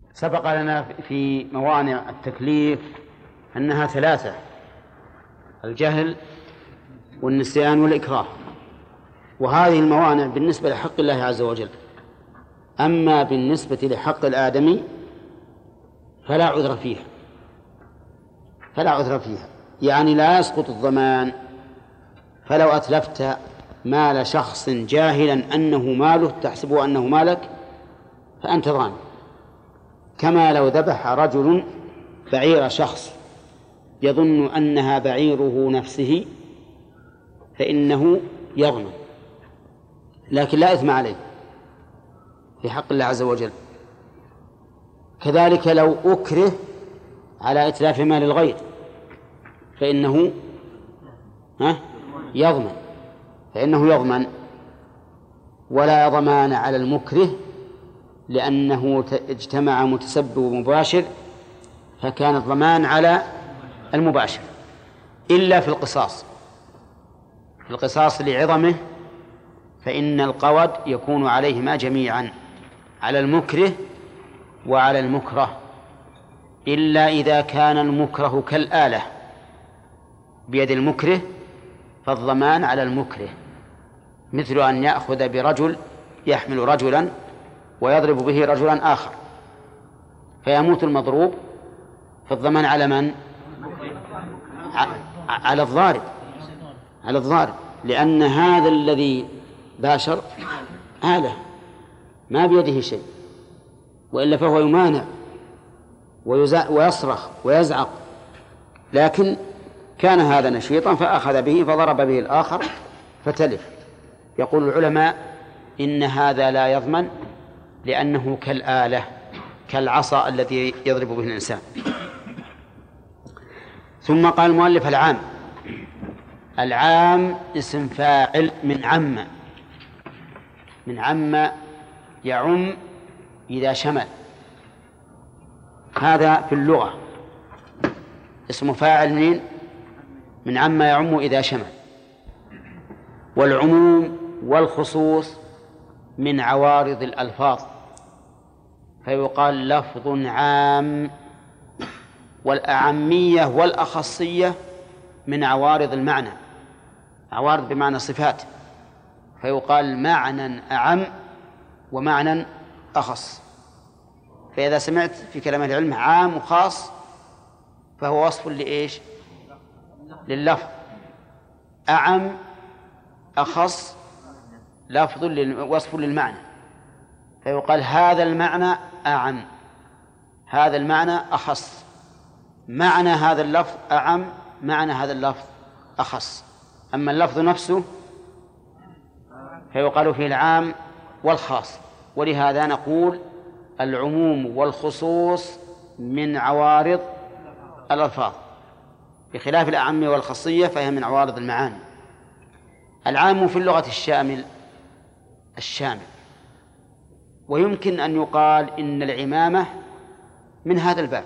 سبق لنا في موانع التكليف أنها ثلاثة: الجهل والنسيان والإكراه. وهذه الموانع بالنسبة لحق الله عز وجل. أما بالنسبة لحق الآدمي فلا عذر فيها، يعني لا يسقط الضمان. فلو أتلفت مال شخص جاهلا أنه ماله تحسبه أنه مالك فأنت ضامن، كما لو ذبح رجل بعير شخص يظن أنها بعيره نفسه فإنه يضمن، لكن لا إثم عليه في حق الله عز وجل. كذلك لو أكره على إتلاف مال الغير فإنه يضمن، ولا ضمان على المكره لأنه اجتمع متسبب ومباشر، فكان الضمان على المباشر، إلا في القصاص لعظمه، فإن القود يكون عليهما جميعا، على المكره وعلى المكره، إلا إذا كان المكره كالآلة بيد المكره فالضمان على المكره، مثل أن يأخذ برجل يحمل رجلا ويضرب به رجلا آخر فيموت المضروب، فالضمان على من؟ على الضارب، لأن هذا الذي باشر آلة ما بيده شيء، وإلا فهو يمانع ويصرخ ويزعق، لكن كان هذا نشيطا فأخذ به فضرب به الآخر فتلف. يقول العلماء إن هذا لا يضمن لأنه كالآلة، كالعصا التي يضرب به الإنسان. ثم قال المؤلف: العام اسم فاعل من عم يعم إذا شمل، هذا في اللغة اسم فاعل من عم يعم إذا شمل. والعموم والخصوص من عوارض الألفاظ، فيقال لفظ عام. والأعمية والأخصية من عوارض المعنى، عوارض بمعنى صفات، فيقال معنى أعم ومعنى أخص. فإذا سمعت في كلام العلم عام وخاص فهو وصف لإيش؟ لللفظ. أعم أخص لفظ وصف للمعنى، فيقال هذا المعنى أعم، هذا المعنى أخص، معنى هذا اللفظ أعم، معنى هذا اللفظ أخص. أما اللفظ نفسه فيقال فيه العام والخاص. ولهذا نقول العموم والخصوص من عوارض الألفاظ، بخلاف الأعمية والخاصية فهي من عوارض المعاني. العام في اللغة الشامل، ويمكن أن يقال إن العمامة من هذا الباب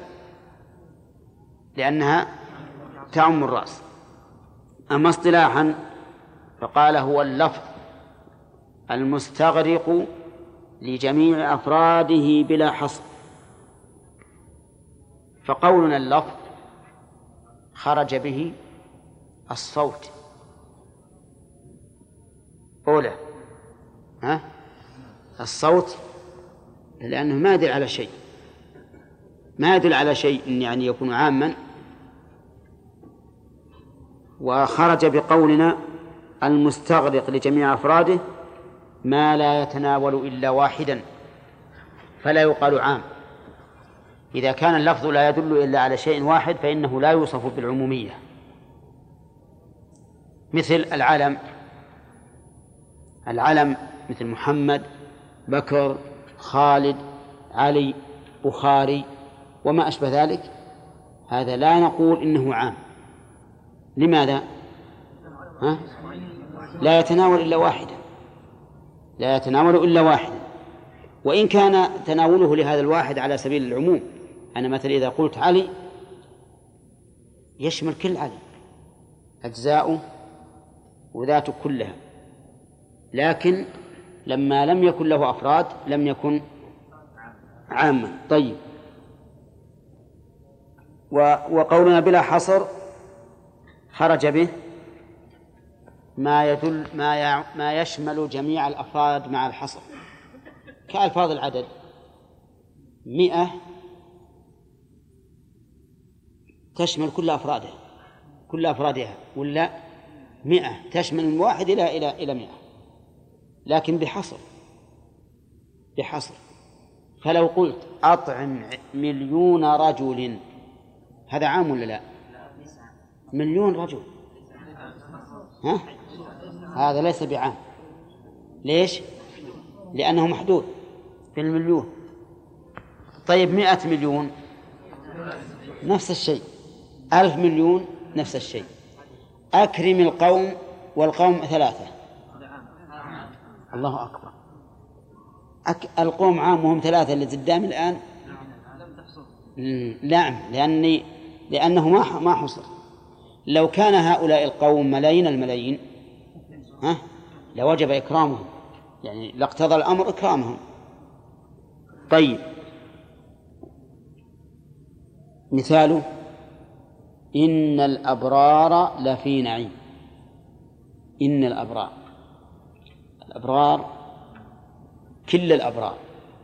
لأنها تعم الرأس. أما اصطلاحا فقال هو اللفظ المستغرق لجميع أفراده بلا حصر. فقولنا اللفظ خرج به الصوت أولى، الصوت، لأنه ما يدل على شيء يعني يكون عاما. وخرج بقولنا المستغرق لجميع أفراده ما لا يتناول إلا واحدا، فلا يقال عام. إذا كان اللفظ لا يدل إلا على شيء واحد فإنه لا يوصف بالعمومية، مثل العلم مثل محمد، بكر، خالد، علي، بخاري وما أشبه ذلك، هذا لا نقول إنه عام. لماذا؟ لا يتناول إلا واحدا، وإن كان تناوله لهذا الواحد على سبيل العموم. أنا مثلا إذا قلت علي يشمل كل علي، أجزاؤه وذاته كلها، لكن لما لم يكن له أفراد لم يكن عاما. طيب، وقولنا بلا حصر خرج به ما يدل ما يشمل جميع الأفراد مع الحصر، كألفاظ العدد. 100 تشمل كل أفرادها، ولا 100 تشمل من 1 إلى 100، لكن بحصر. فلو قلت أطعم 1,000,000 رجل، هذا عام ولا لا؟ 1,000,000 رجل، هذا ليس بعام. ليش؟ لأنه محدود في المليون. طيب 100,000,000 نفس الشيء، 1,000,000,000 نفس الشيء. أكرم القوم، والقوم 3. الله أكبر. القوم عام وهم 3 اللي قدام الآن. نعم، لأنه ما حصر. لو كان هؤلاء القوم ملايين الملايين لوجب إكرامهم، يعني لاقتضى الأمر إكرامهم. طيب، مثاله: إن الأبرار لفي نعيم. إن الأبرار كل الأبرار،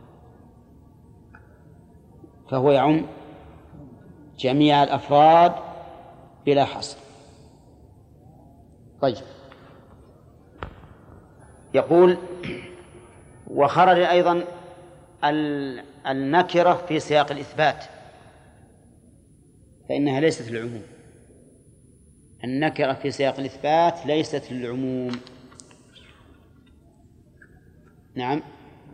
فهو يعم جميع الأفراد بلا حصر. طيب، يقول: وخرج أيضا النكرة في سياق الإثبات، فإنها ليست للعموم. النكرة في سياق الإثبات ليست للعموم. نعم،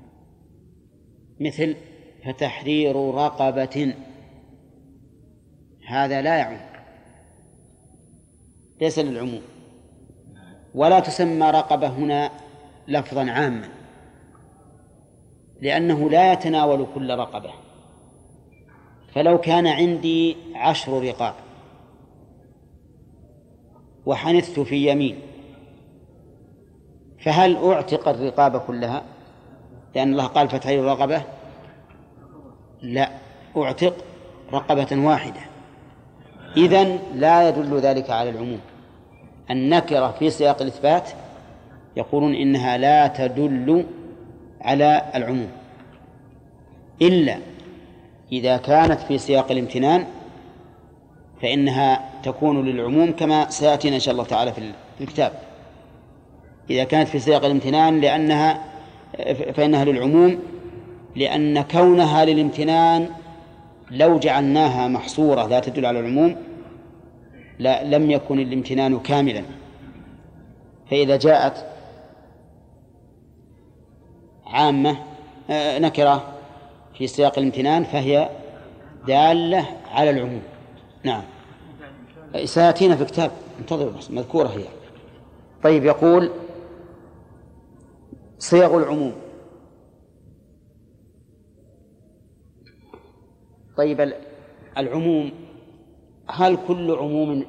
مثل: فتحرير رقبة، هذا لا يعم، ليس للعموم. ولا تسمى رقبة هنا لفظا عاما، لأنه لا يتناول كل رقبة. فلو كان عندي 10 رقاب وحنثت في يمين، فهل أعتق الرقاب كلها؟ لأن الله قال فتحرير رقبة. لا، أعتق رقبة واحدة. إذن لا يدل ذلك على العموم. النكرة في سياق الإثبات يقولون إنها لا تدل على العموم، إلا إذا كانت في سياق الامتنان فإنها تكون للعموم، كما سيأتينا إن شاء الله تعالى في الكتاب. إذا كانت في سياق الامتنان فإنها للعموم، لأن كونها للامتنان لو جعلناها محصورة لا تدل على العموم لم يكن الامتنان كاملا. فإذا جاءت عامة نكرة في سياق الامتنان فهي دالة على العموم. نعم، سيأتينا في كتاب، انتظروا بس، مذكورة هي. طيب، يقول: صيغ العموم. طيب، العموم، هل كل عموم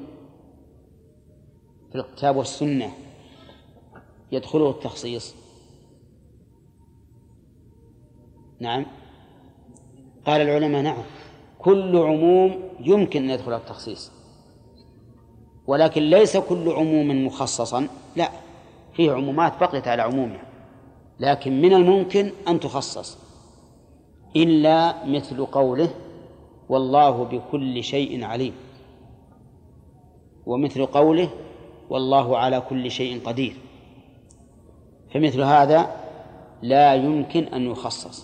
في الكتاب والسنة يدخله التخصيص؟ نعم، قال العلماء: نعم، كل عموم يمكن أن يدخل التخصيص، ولكن ليس كل عموم مخصصا، لا، فيه عمومات بقيت على عمومها، لكن من الممكن أن تخصص، إلا مثل قوله: والله بكل شيء عليم، ومثل قوله: والله على كل شيء قدير. فمثل هذا لا يمكن أن يخصص،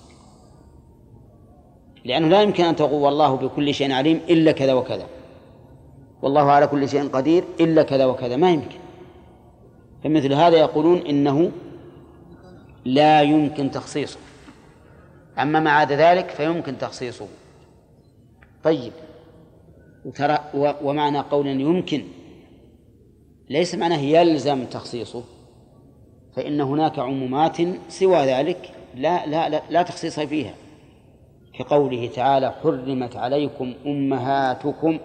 لأنه لا يمكن أن تقول والله بكل شيء عليم إلا كذا وكذا، والله على كل شيء قدير إلا كذا وكذا، ما يمكن. فمثل هذا يقولون إنه لا يمكن تخصيصه، أما ما عدا ذلك فيمكن تخصيصه. طيب، ترى ومعنى قول يمكن ليس معناه يلزم تخصيصه، فإن هناك عمومات سوى ذلك لا تخصيص فيها، كقوله تعالى: حرمت عليكم أمهاتكم.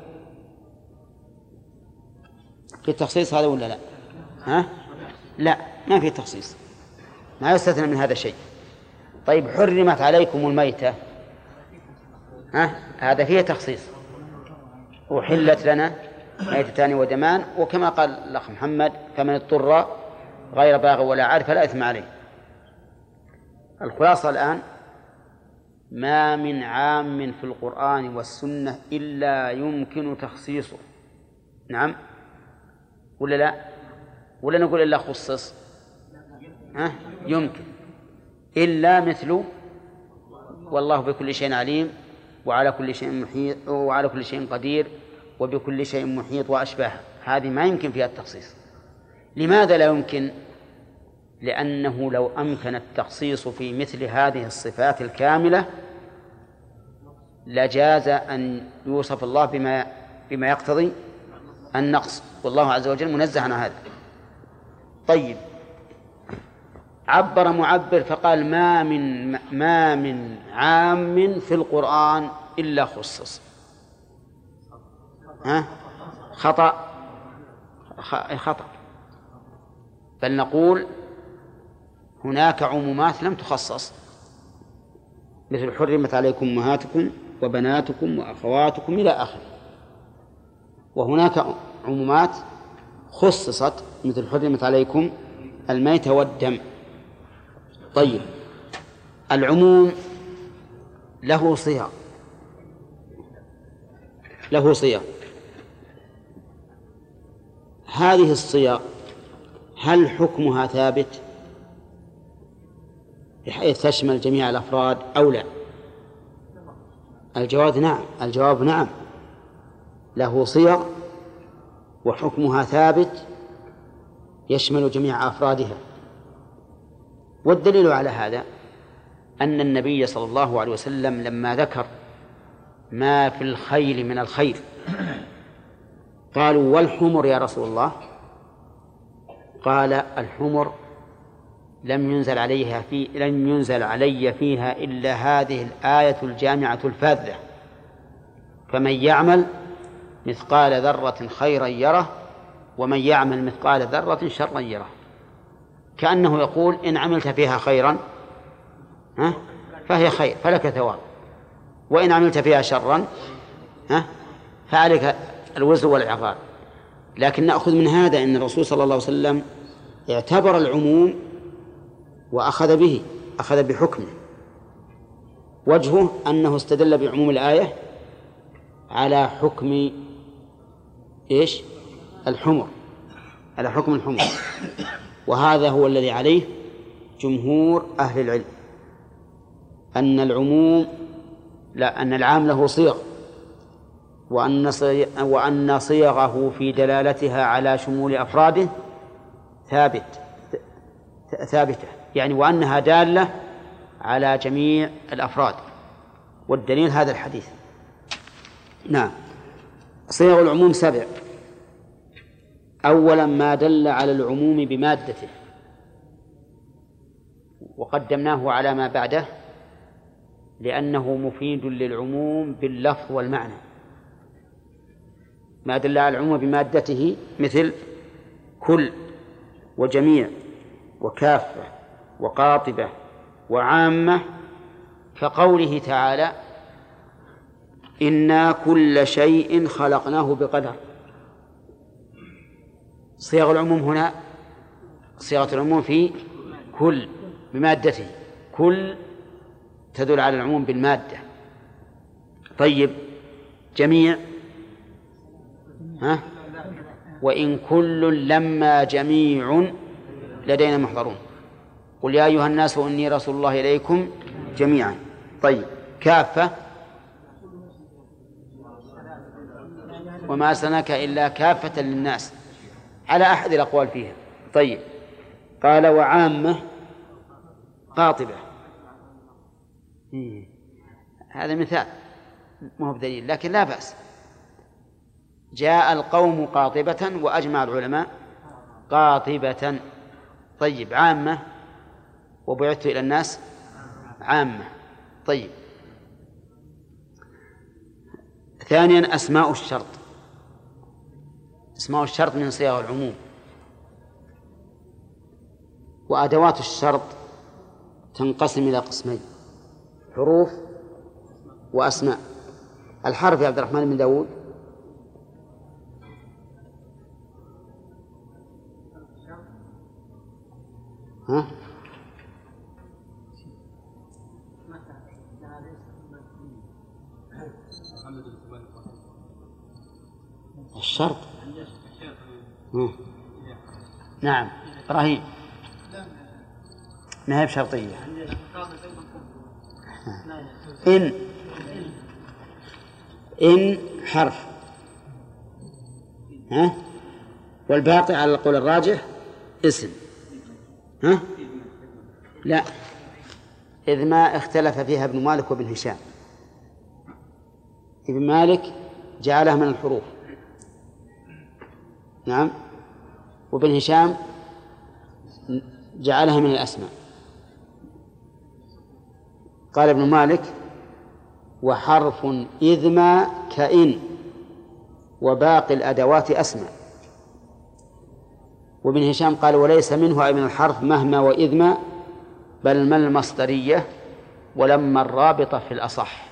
في التخصيص هذا ولا لا؟ لا، ما في تخصيص، ما يستثنى من هذا شيء. طيب، حرمت عليكم الميتة، هذا فيه تخصيص، أحلت لنا ميتتان ودمان، وكما قال الأخ محمد فمن اضطر غير باغ ولا عاد فلا إثم عليه. الخلاصة الآن: ما من عام في القرآن والسنة إلا يمكن تخصيصه. نعم ولا لا؟ ولا نقول إلا خصص؟ يمكن، إلا مثل والله بكل شيء عليم وعلى كل شيء محيط وعلى كل شيء قدير وبكل شيء محيط وأشباهها. هذه ما يمكن فيها التخصيص. لماذا لا يمكن؟ لأنه لو أمكن التخصيص في مثل هذه الصفات الكاملة لجاز أن يوصف الله بما يقتضي النقص، والله عز وجل منزه عن هذا. طيب، عبر معبر فقال: ما من عام في القرآن إلا خصص. خطأ، بل نقول هناك عمومات لم تخصص، مثل حرمت عليكم أمهاتكم وبناتكم وأخواتكم إلى آخره. وهناك عمومات خصصت، مثل حرمت عليكم الميت والدم. طيب، العموم له صيغ. هذه الصيغ هل حكمها ثابت بحيث تشمل جميع الأفراد أو لا؟ الجواب نعم، له صيغ وحكمها ثابت يشمل جميع أفرادها. والدليل على هذا أن النبي صلى الله عليه وسلم لما ذكر ما في الخيل من الخيل قالوا: والحمر يا رسول الله؟ قال: الحمر لم ينزل علي فيها إلا هذه الآية الجامعة الفاذة: فمن يعمل مثقال ذرة خيرا يره ومن يعمل مثقال ذرة شرا يره. كأنه يقول: إن عملت فيها خيرا فهي خير فلك ثواب، وإن عملت فيها شرا فعليك الوزر والعقاب. لكن نأخذ من هذا أن الرسول صلى الله عليه وسلم اعتبر العموم وأخذ بحكمه. وجهه أنه استدل بعموم الآية على حكم الحمر، على حكم الحمر. وهذا هو الذي عليه جمهور أهل العلم، أن العام له صيغ، وأن صيغه في دلالتها على شمول أفراده ثابتة، يعني وأنها دالة على جميع الأفراد. والدليل هذا الحديث. نعم، صيغ العموم 7. أولا ما دل على العموم بمادته، وقدمناه على ما بعده لأنه مفيد للعموم باللفظ والمعنى. ما دل على العموم بمادته مثل كل وجميع وكافة وقاطبة وعامة، كقوله تعالى: إنا كل شيء خلقناه بقدر. صيغ العموم هنا صيغة العموم في كل بمادته، كل تدل على العموم بالمادة. طيب، جميع وإن كل لما جميع لدينا محضرون، قل يا أيها الناس إني رسول الله إليكم جميعا. طيب، كافة وما أرسلناك إلا كافة للناس، على أحد الأقوال فيها. طيب، قال: وعامة قاطبة. هذا مثال مو بدليل، لكن لا بأس. جاء القوم قاطبة وأجمع العلماء قاطبة. طيب، عامة وبعثت إلى الناس عامة. طيب، ثانيا أسماء الشرط. أسماء الشرط من صيغ العموم. وأدوات الشرط تنقسم إلى قسمين: حروف وأسماء. الحرف يا عبد الرحمن بن داود ها؟ الشرط. نعم إبراهيم، ما هي بشرطية. إن حرف، ها؟ والباقي على القول الراجح اسم. ها؟ لا، إذ ما اختلف فيها ابن مالك وابن هشام. ابن مالك جعلها من الحروف، نعم، وابن هشام جعلها من الأسماء. قال ابن مالك: وحرف إذ ما كإن وباقي الأدوات أسماء. وابن هشام قال: وليس منه أي من الحرف مهما وإذ ما، بل ما المصدرية ولما الرابطة في الأصح.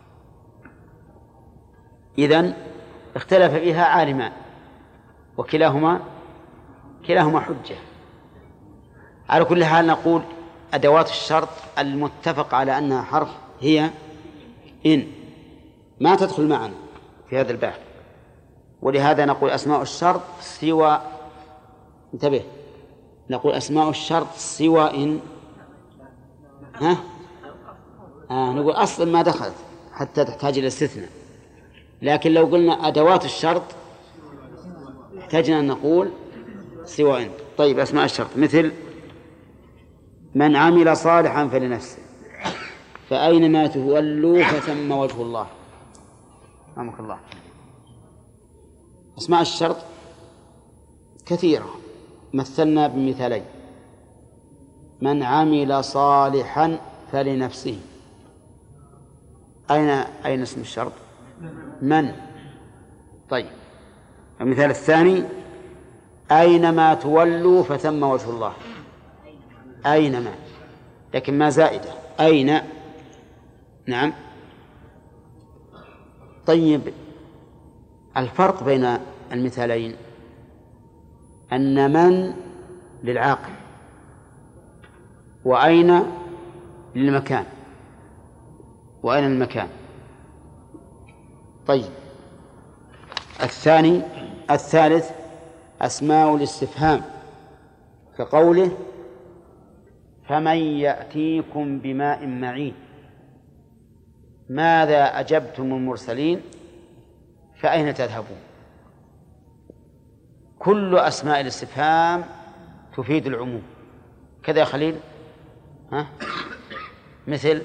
إذن اختلف فيها عالمان وكلاهما حجة. على كل حال نقول أدوات الشرط المتفق على أنها حرف هي إن، ما تدخل معنا في هذا الباب، ولهذا نقول أسماء الشرط سوى، انتبه، نقول أسماء الشرط سوى إن. ها؟ نقول أصلا ما دخلت حتى تحتاج إلى استثناء، لكن لو قلنا أدوات الشرط احتاجنا أن نقول سوى إن. طيب، أسماء الشرط مثل: من عمل صالحا فلنفسه، فأينما تولوا فثم وجه الله. رحمك الله. أسماء الشرط كثيرة، مثلنا بمثالين: من عمل صالحا فلنفسه، أين اسم الشرط؟ من. طيب، المثال الثاني: أينما تولوا فثم وجه الله، أينما، لكن ما زائدة، أين. نعم. طيب، الفرق بين المثالين أن من للعاقل وأين للمكان، وأين المكان. طيب، الثالث أسماء الاستفهام، كقوله: فمن يأتيكم بماء معين، ماذا أجبتم المرسلين، فأين تذهبون. كل أسماء الاستفهام تفيد العموم. كذا يا خليل؟ ها؟ مثل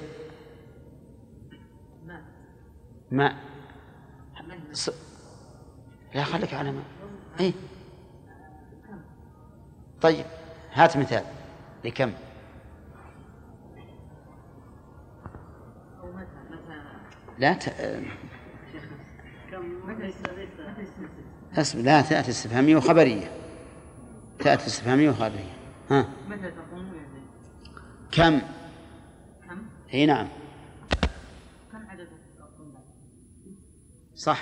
ماء. لا، خليك على ماء. إيه؟ طيب، هات مثال لكم. لا لا تأتي استفهامية وخبرية، تأتي استفهامية وخبرية. ها؟ متى تقوم؟ كم؟ اي نعم. كم عدد الطلاب؟ صح.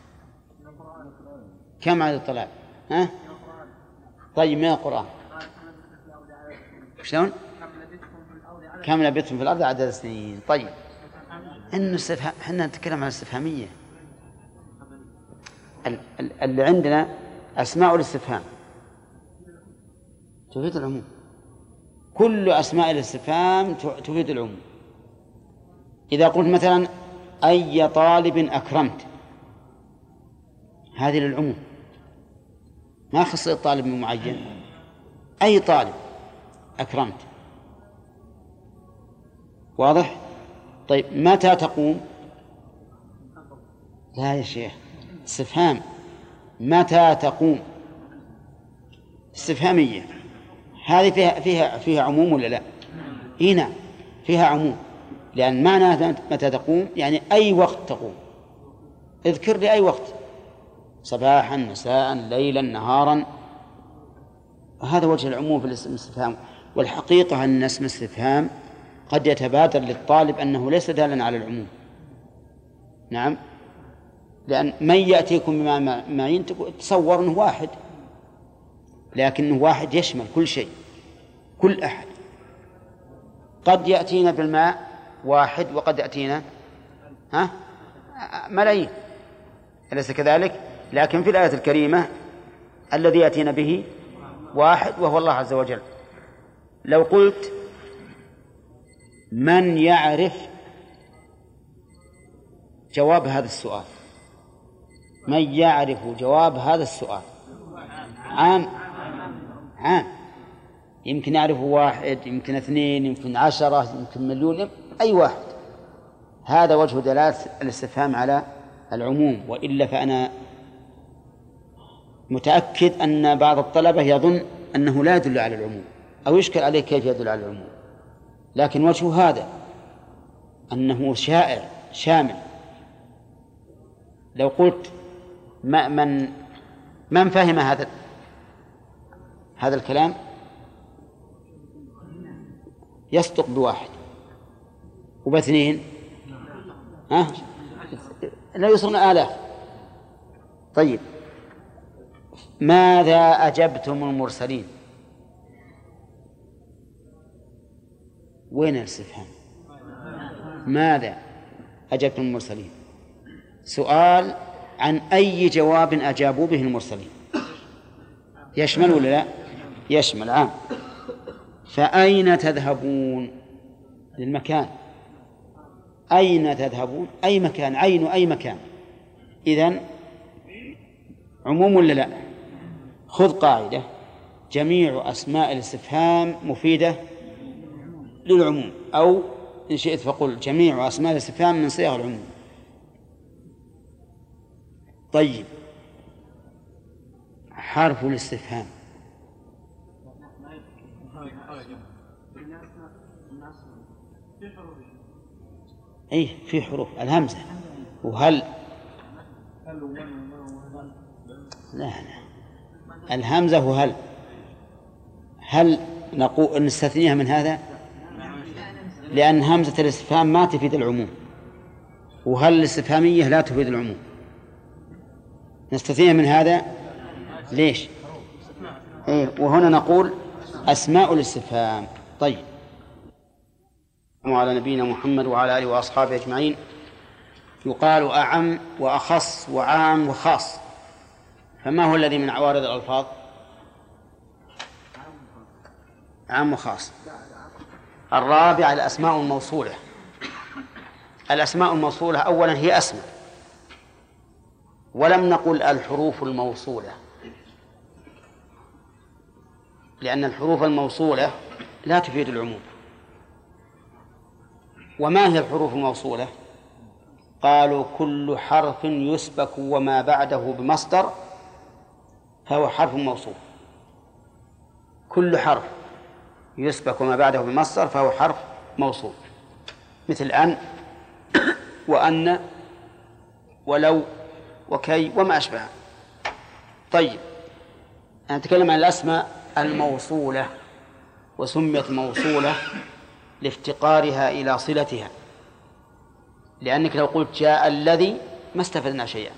كم عدد الطلاب؟ ها؟ طيب، من القرآن. شلون؟ كم لبثتم في الأرض عدد سنين. طيب، احنا نتكلم عن الاستفهامية. اللي عندنا أسماء الاستفهام تفيد العموم. كل أسماء الاستفهام تفيد العموم. إذا قلت مثلا: أي طالب أكرمت، هذه للعموم، ما خص الطالب معين، أي طالب أكرمت. واضح؟ طيب، متى تقوم؟ لا يا شيخ، استفهام. متى تقوم استفهامية، هذه فيها عموم ولا لا؟ هنا فيها عموم، لأن معنى متى تقوم يعني أي وقت تقوم. اذكر لي أي وقت، صباحا، مساء، ليلا، نهارا. هذا وجه العموم في الاستفهام. والحقيقة أن اسم الاستفهام قد يتبادر للطالب أنه ليس دالا على العموم. نعم، لأن من يأتيكم بما معين تصور أنه واحد، لكنه واحد يشمل كل شيء. كل أحد. قد يأتينا بالماء واحد وقد يأتينا ملايين، أليس كذلك؟ لكن في الآية الكريمة الذي يأتينا به واحد وهو الله عز وجل. لو قلت من يعرف جواب هذا السؤال؟ من يعرف جواب هذا السؤال؟ عام، يمكن يعرف واحد، يمكن اثنين، يمكن 10، يمكن مليون، أي واحد. هذا وجه دلالة الاستفهام على العموم. وإلا فأنا متأكد أن بعض الطلبة يظن أنه لا يدل على العموم أو يشكل عليه كيف يدل على العموم، لكن وجه هذا أنه شائع شامل. لو قلت من فهم هذا الكلام يصدق بواحد وباثنين لا يوصلون آلاف. طيب ماذا أجبتم المرسلين؟ وين الاستفهام؟ ماذا أجبتم المرسلين؟ سؤال عن أي جواب أجابوا به المرسلين. يشمل ولا لا؟ يشمل، عام. فأين تذهبون؟ للمكان. أين تذهبون؟ أي مكان، عين أي مكان. إذن عموم ولا لا؟ خذ قاعدة: جميع أسماء الاستفهام مفيدة للعموم، أو إن شئت فقل جميع أسماء الاستفهام من صيغ العموم. طيب حرف الاستفهام أي في حروف الهمزة وهل. لا الهمزة وهل. هل نقول نستثنيها من هذا؟ لأن همزة الاستفهام ما تفيد العموم، وهل الاستفهامية لا تفيد العموم. نستثنيها من هذا ليش؟ وهنا نقول أسماء الاستفهام. طيب وعلى نبينا محمد وعلى آله وأصحابه أجمعين. يقال أعم وأخص وعام وخاص، فما هو الذي من عوارض الألفاظ؟ عام وخاص. الرابع الأسماء الموصولة. الأسماء الموصولة أولا هي أسماء، ولم نقل الحروف الموصولة، لأن الحروف الموصولة لا تفيد العموم. وما هي الحروف الموصولة؟ قالوا كل حرف يسبك وما بعده بمصدر فهو حرف موصول. كل حرف يسبك وما بعده بمصدر فهو حرف موصول، مثل أن وأن ولو وكي وما أشبه. طيب نتكلم عن الأسماء الموصولة، وسميت موصولة لافتقارها إلى صلتها، لأنك لو قلت جاء الذي ما استفدنا شيئا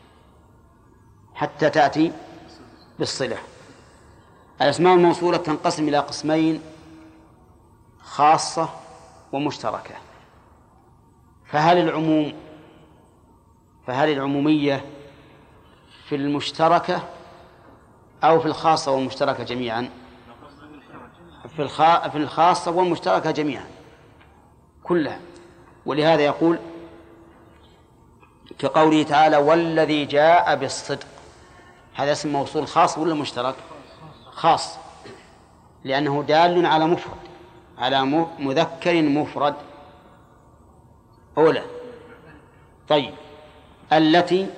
حتى تأتي بالصلة. الأسماء الموصولة تنقسم إلى قسمين: خاصة ومشتركة. فهل العمومية في المشتركة أو في الخاصة والمشتركة جميعا؟ في الخاصة والمشتركة جميعا كلها. ولهذا يقول في قوله تعالى والذي جاء بالصدق، هذا اسم موصول خاص ولا مشترك؟ خاص، لأنه دال على مفرد، على مذكر مفرد أولى. طيب التي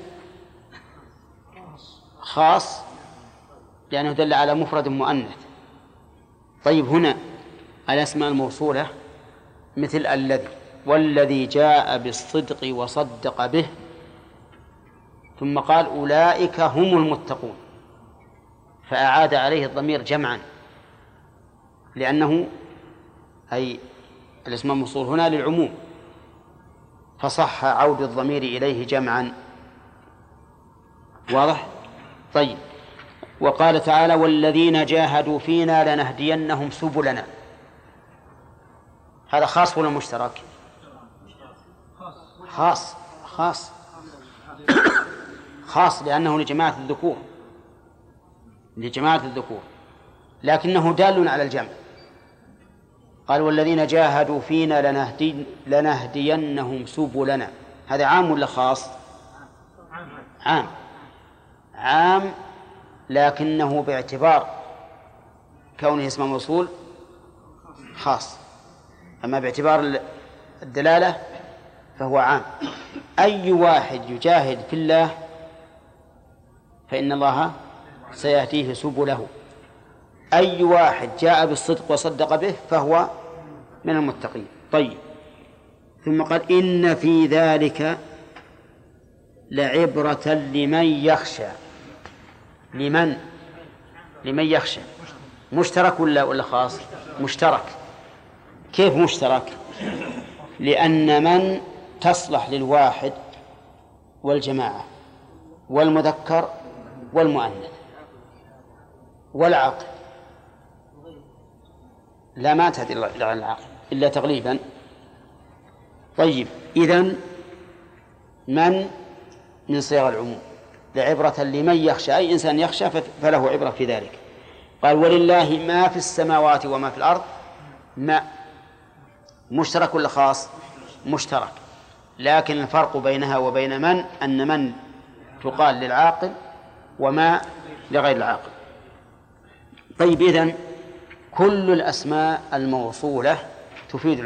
خاص لأنه دل على مفرد مؤنث. طيب هنا الأسماء الموصولة مثل الذي والذي جاء بالصدق وصدق به، ثم قال أولئك هم المتقون، فأعاد عليه الضمير جمعا، لأنه أي الاسم الموصول هنا للعموم، فصح عود الضمير إليه جمعا. واضح؟ طيب وقال تعالى والذين جاهدوا فينا لنهدينهم سبلنا. هذا خاص ولا مشترك؟ خاص خاص خاص لأنه لجماعة الذكور لكنه دال على الجمع. قال والذين جاهدوا فينا لنهدينهم سبلنا. هذا عام ولا خاص؟ عام لكنه باعتبار كونه اسم موصول خاص، أما باعتبار الدلالة فهو عام. أي واحد يجاهد في الله فإن الله سيهديه سبله. أي واحد جاء بالصدق وصدق به فهو من المتقين. طيب، ثم قال إن في ذلك لعبرة لمن يخشى. لمن يخشى مشترك ولا خاص؟ مشترك. كيف مشترك؟ لأن من تصلح للواحد والجماعة والمذكر والمؤنث والعقل، لا ما تهدي إلى العقل إلا تغليبا. طيب، إذن من صيغ العموم. لعبرة لمن يخشى، أي إنسان يخشى فله عبرة في ذلك. قال ولله ما في السماوات وما في الأرض. ما مشترك ولا خاص؟ مشترك، لكن الفرق بينها وبين أن من تقال للعاقل وما لغير العاقل. طيب، إذن كل الأسماء الموصولة تفيد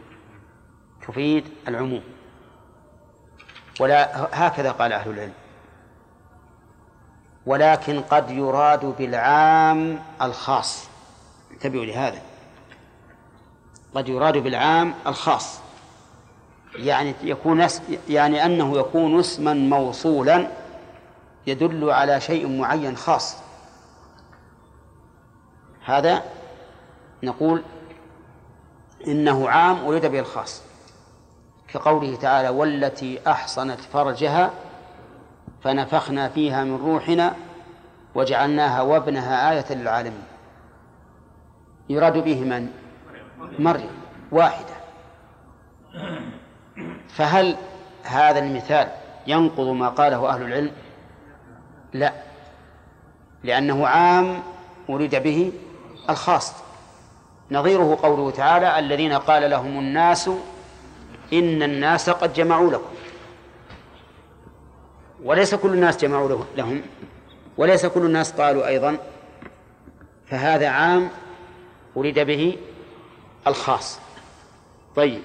العموم. ولا هكذا قال أهل العلم. ولكن قد يراد بالعام الخاص. انتبهوا لهذا، قد يراد بالعام الخاص، يعني أنه يكون اسما موصولا يدل على شيء معين خاص. هذا نقول إنه عام أريد به الخاص، كقوله تعالى والتي أحصنت فرجها فنفخنا فيها من روحنا وجعلناها وابنها آية للعالمين. يراد به مريم واحدة. فهل هذا المثال ينقض ما قاله أهل العلم؟ لا، لأنه عام أريد به الخاص. نظيره قوله تعالى الذين قال لهم الناس إن الناس قد جمعوا لكم، وليس كل الناس جمعوا لهم، وليس كل الناس قالوا أيضا. فهذا عام أريد به الخاص. طيب،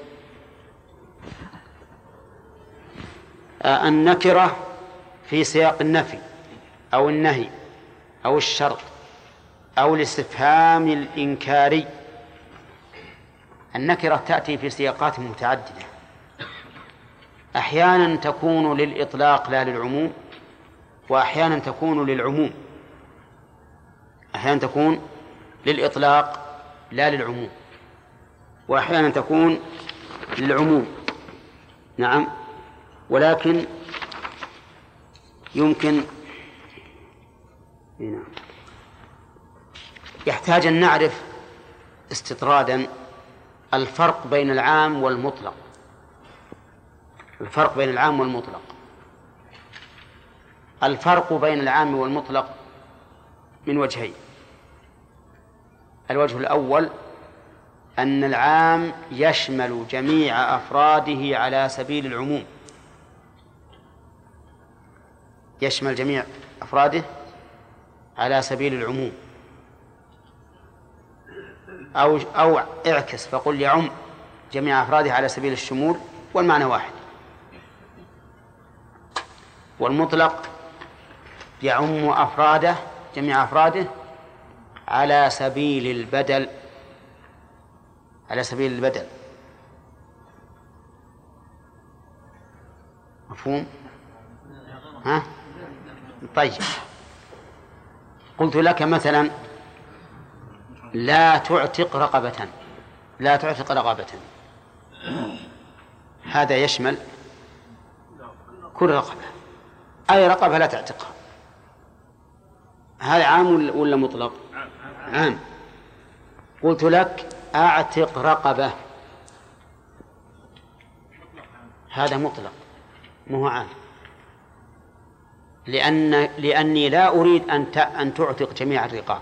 النكرة في سياق النفي أو النهي أو الشرط أو الاستفهام الإنكاري. النكرة تأتي في سياقات متعددة، أحيانا تكون للإطلاق لا للعموم، وأحيانا تكون للعموم. أحيانا تكون للإطلاق لا للعموم، وأحيانا تكون للعموم. نعم، ولكن يمكن يحتاج أن نعرف استطرادا الفرق بين العام والمطلق. الفرق بين العام والمطلق. الفرق بين العام والمطلق من وجهين. الوجه الأول أن العام يشمل جميع أفراده على سبيل العموم، يشمل جميع أفراده على سبيل العموم. أو اعكس فقل يعم جميع أفراده على سبيل الشمول، والمعنى واحد. والمطلق يعم أفراده جميع أفراده على سبيل البدل، على سبيل البدل. مفهوم؟ ها؟ طيب، قلت لك مثلا لا تعتق رقبة، لا تعتق رقبة، هذا يشمل كل رقبة، أي رقبة لا تعتقها. هذا عام ولا مطلق؟ عام. قلت لك أعتق رقبة، هذا مطلق مو عام، لأني لا أريد أن تعتق جميع الرقاب،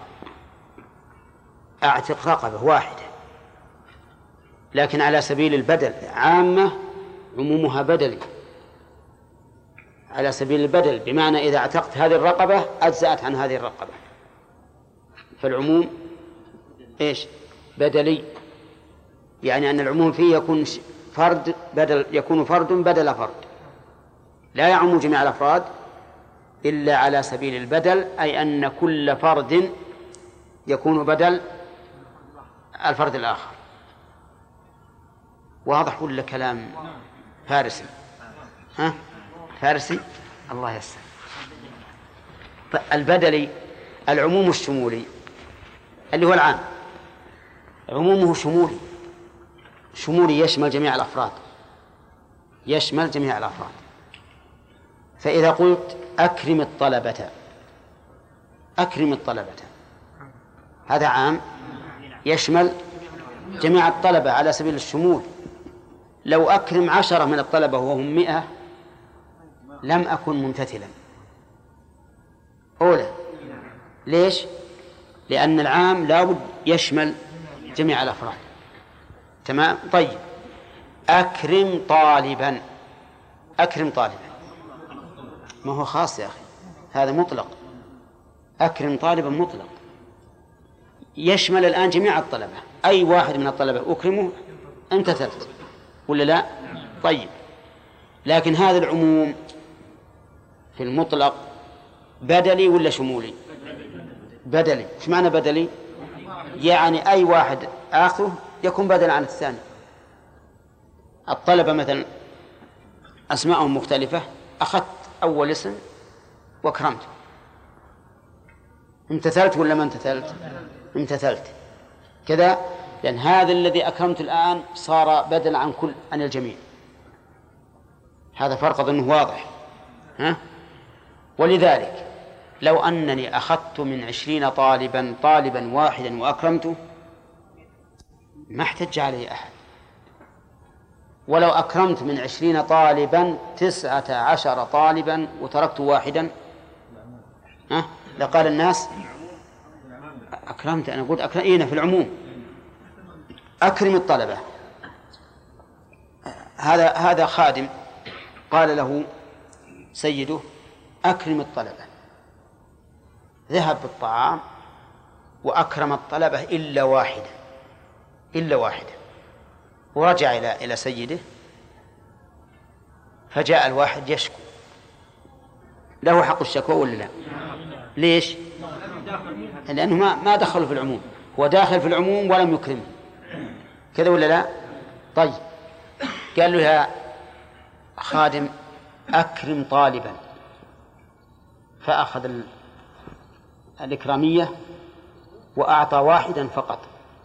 أعتق رقبة واحدة، لكن على سبيل البدل. عامة عمومها بدلي على سبيل البدل، بمعنى إذا اعتقت هذه الرقبة أجزأت عن هذه الرقبة، فالعموم إيش؟ بدلي، يعني أن العموم فيه يكون فرد بدل فرد، لا يعم جميع الأفراد إلا على سبيل البدل، أي أن كل فرد يكون بدل الفرد الآخر. واضح ولا كلام فارسي؟ ها؟ فارسي؟ الله يسر. البدلي العموم الشمولي اللي هو العام، عمومه شمولي يشمل جميع الأفراد، يشمل جميع الأفراد. فإذا قلت أكرم الطلبة، أكرم الطلبة، هذا عام يشمل جميع الطلبة على سبيل الشمول. لو أكرم 10 من الطلبة وهم 100 لم أكن ممتثلا. أولى، ليش؟ لأن العام لا بد يشمل جميع الأفراد. تمام؟ طيب، أكرم طالبا، أكرم طالبا ما هو خاص يا أخي، هذا مطلق. أكرم طالبا مطلق يشمل الآن جميع الطلبة، أي واحد من الطلبة أكرمه امتثلت ولا لا؟ طيب، لكن هذا العموم في المطلق بدلي ولا شمولي؟ بدلي. إيش معنى بدلي؟ يعني أي واحد آخذه يكون بدل عن الثاني. الطلبة مثلا أسماءهم مختلفة، أخذت أول اسم وأكرمته، امتثلت ولا ما امتثلت؟ امتثلت كذا، لأن هذا الذي أكرمت الآن صار بدل عن الجميع. هذا فرق أظنه واضح، ها؟ ولذلك لو أنني أخذت من 20 طالبا واحدا وأكرمته ما احتج عليه أحد، ولو أكرمت من 20 طالبا 19 طالبا وتركت واحدا لقال الناس أكرمت. أنا قلت أكرمين في العموم، أكرم الطلبة. هذا خادم قال له سيده أكرم الطلبة، ذهب بالطعام وأكرم الطلبة إلا واحدة، ورجع إلى سيده، فجاء الواحد يشكو. له حق الشكوى ولا لا؟ ليش؟ لأنه ما دخلوا في العموم، هو داخل في العموم ولم يكرمه، كذا ولا لا؟ طيب، قال له يا خادم أكرم طالبا، فأخذ الإكرامية وأعطى واحدا فقط.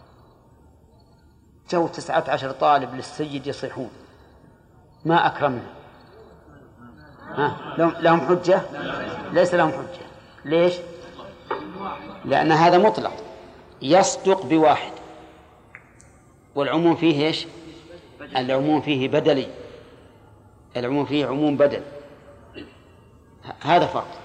جو 19 طالب للسيد يصيحون ما أكرمنا. لهم حجة؟ ليس لهم حجة. ليش؟ لأن هذا مطلق يصدق بواحد، والعموم فيه إيش؟ العموم فيه بدلي، العموم فيه عموم بدل. هذا فرق،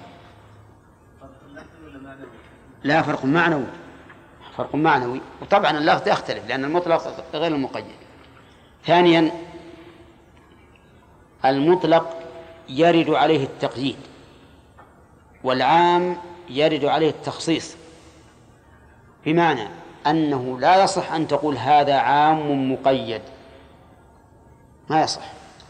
لا فرق معنوي، فرق معنوي. وطبعا اللفظ يختلف لأن المطلق غير المقيد. ثانيا، المطلق يرد عليه التقييد، والعام يرد عليه التخصيص، بمعنى أنه لا يصح أن تقول هذا عام مقيد، ما يصح،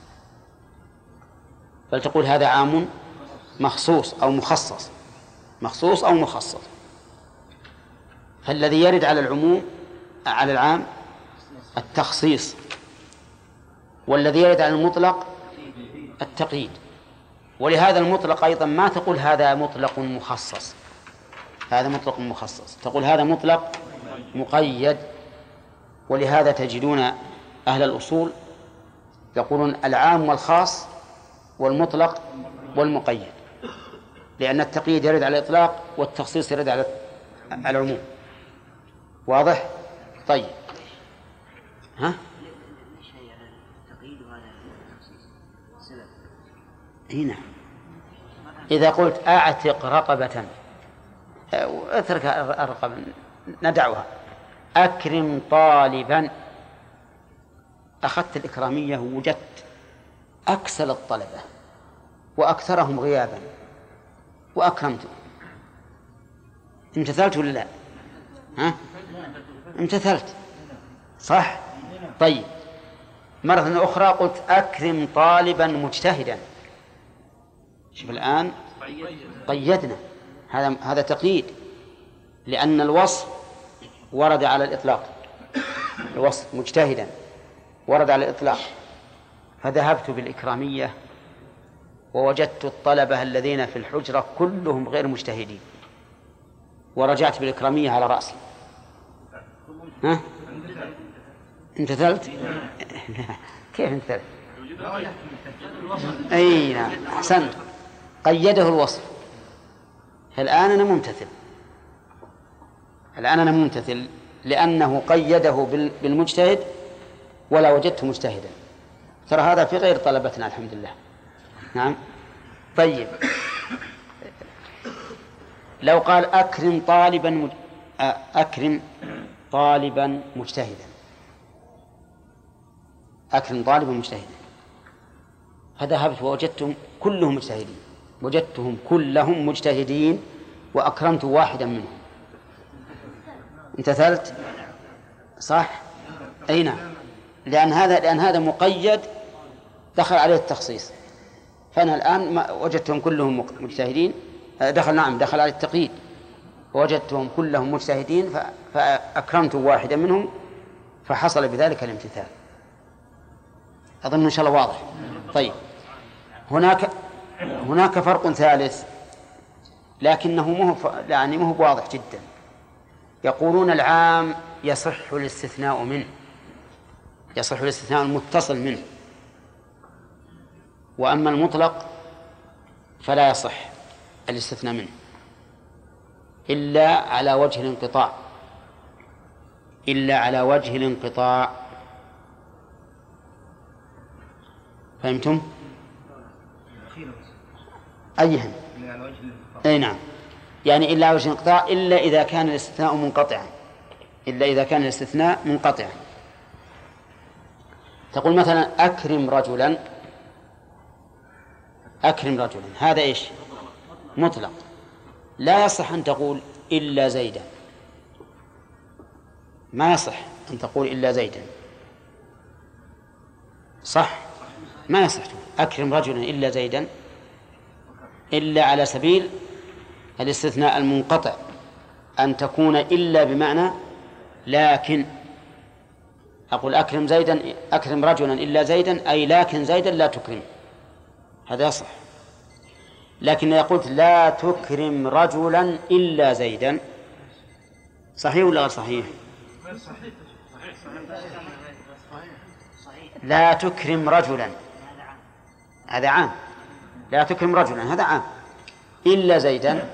بل تقول هذا عام مخصوص أو مخصص، مخصوص أو مخصص. فالذي يرد على العموم على العام التخصيص، والذي يرد على المطلق التقييد. ولهذا المطلق أيضا ما تقول هذا مطلق مخصص، هذا مطلق مخصص، تقول هذا مطلق مقيد. ولهذا تجدون أهل الأصول يقولون العام والخاص والمطلق والمقيد، لأن التقييد يرد على الإطلاق والتخصيص يرد على العموم. واضح؟ طيب. ها؟ هنا إذا قلت أعتق رقبة، اترك الرقبة ندعوها، أكرم طالبا، أخذت الإكرامية ووجدت أكسل الطلبة وأكثرهم غيابا وأكرمته، امتثلت ولا لا؟ ها؟ امتثلت صح؟ طيب، مرة أخرى قلت أكرم طالبا مجتهدا، شوف الآن قيدنا، هذا تقييد، لأن الوصف ورد على الإطلاق، الوصف مجتهدا ورد على الإطلاق، فذهبت بالإكرامية ووجدت الطلبة الذين في الحجرة كلهم غير مجتهدين، ورجعت بالإكرامية على رأسي. ها؟ امتثلت؟ كيف امتثلت؟ أي نعم، أحسنت، قيده الوصف. الآن أنا ممتثل لأنه قيده بالمجتهد ولا وجدته مجتهدا. ترى هذا في غير طلبتنا الحمد لله. نعم. طيب، لو قال أكرم طالبا مجتهدا، أكرم طالبا مجتهدا، فذهبت ووجدتهم كلهم مجتهدين وأكرمت واحدا منهم، امتثلت صح؟ أي نعم، لأن هذا مقيد دخل عليه التخصيص، فأنا الآن وجدتهم كلهم مجتهدين، دخل على التقييد، ووجدتهم كلهم مجتهدين فأكرمت واحدا منهم، فحصل بذلك الامتثال. أظن إن شاء الله واضح. طيب، هناك فرق ثالث لكنه مو واضح جدا. يقولون العام يصح الاستثناء المتصل منه، وأما المطلق فلا يصح الاستثناء منه إلا على وجه الانقطاع. فهمتم؟ أيهم؟ أي نعم، يعني إلا على وجه الانقطاع، إلا إذا كان الاستثناء منقطعا. تقول مثلا أكرم رجلا، هذا إيش؟ مطلق، لا يصح أن تقول إلا زيدا، ما يصح أن تقول إلا زيدا، صح؟ ما يصح أكرم رجلا إلا زيدا، إلا على سبيل الاستثناء المنقطع، أن تكون إلا بمعنى لكن. أقول أكرم رجلا إلا زيدا، أي لكن زيدا لا تكرم، هذا يصح. لكن إذا قلت لا تكرم رجلا إلا زيدا، صحيح ولا غير صحيح؟ لا تكرم رجلا هذا عام، لا تكرم رجلا هذا عام، إلا زيدا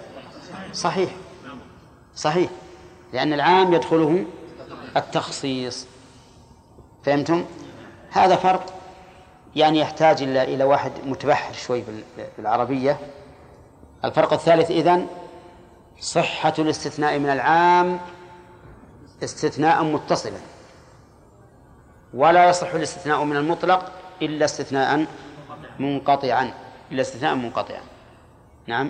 صحيح، لأن العام يدخله التخصيص. فهمتم؟ هذا فرق يعني يحتاج إلى واحد متبحر شوي بالعربية. الفرق الثالث إذن صحة الاستثناء من العام استثناء متصلا، ولا يصح الاستثناء من المطلق إلا استثناء منقطعا. نعم.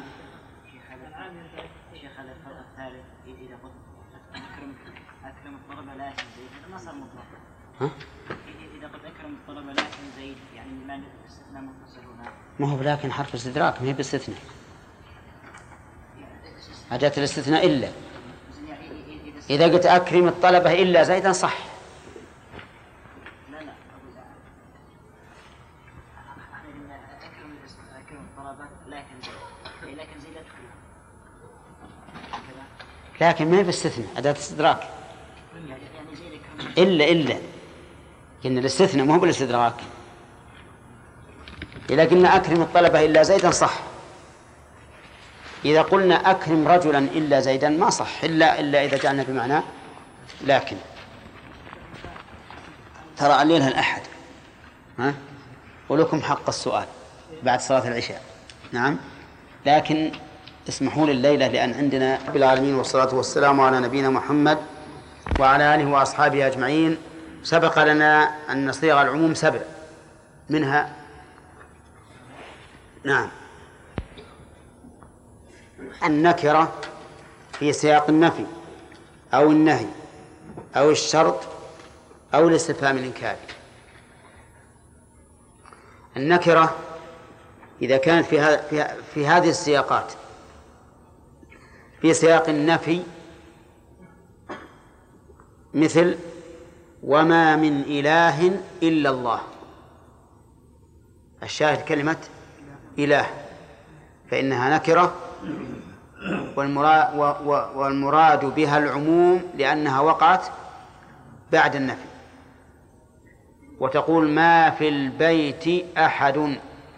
شيخ هذا الفرق الثالث إذا قلت أكرم الطلبة لكن زيد ما صار مطلق. إذا قلت أكرم الطلبة لكن زيد يعني ما الاستثناء متصل هنا. ما هو لكن حرف استدراك، ما هي باستثناء. أداة الاستثناء إلا. إذا قلت أكرم الطلبة إلا زيدا صح. لا أكرم الطلبة لكن زيد لكن ما هي باستثناء، أداة استدراك. إلا إن الاستثناء ما هو بالاستدراك. إذا قلنا أكرم الطلبة إلا زيدا صح، إذا قلنا أكرم رجلا إلا زيدا ما صح إلا إذا جعلنا بمعنى لكن. ترى الليلة الأحد ولكم حق السؤال بعد صلاة العشاء. نعم، لكن اسمحوا لي الليلة لأن عندنا رب العالمين والصلاة والسلام على نبينا محمد وعلى آله وأصحابه أجمعين. سبق لنا أن صيغ العموم 7 منها نعم النكرة في سياق النفي أو النهي أو الشرط أو الاستفهام الإنكاري. النكرة إذا كانت في هذه السياقات في سياق النفي مثل وما من إله إلا الله، الشاهد كلمة إله فإنها نكرة، والمراد بها العموم لأنها وقعت بعد النفي. وتقول ما في البيت أحد،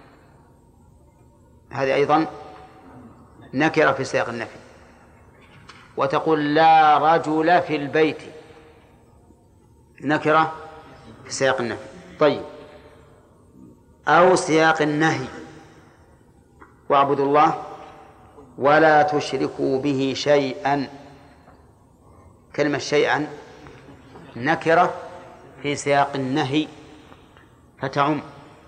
هذه أيضا نكرة في سياق النفي. وتقول لا رجل في البيت، نكرة في سياق النفي. طيب، أو سياق النهي واعبدوا الله ولا تشركوا به شيئا، كلمة شيئا نكرة في سياق النهي فتعم.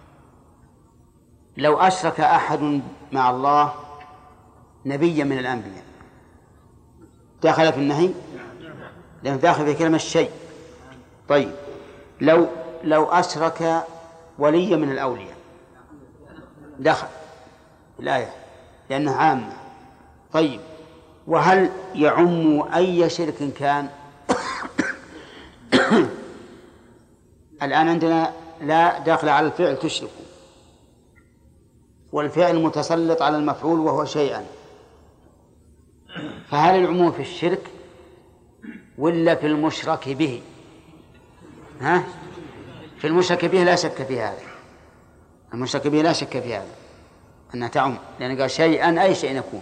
لو أشرك أحد مع الله نبيا من الأنبياء دخل في النهي لأنه داخل في كلمة الشيء. طيب، لو أشرك وليا من الأولياء دخل الآية لأنها عامة. طيب، وهل يعم أي شرك كان؟ الآن عندنا لا داخل على الفعل تشركوا، والفعل متسلط على المفعول وهو شيئا، فهل العموم في الشرك ولا في المشرك به؟ في المشرك به لا شك في هذا، المشرك به لا شك في هذا أنها تعم، لأن قال شيئا أي شيء يكون.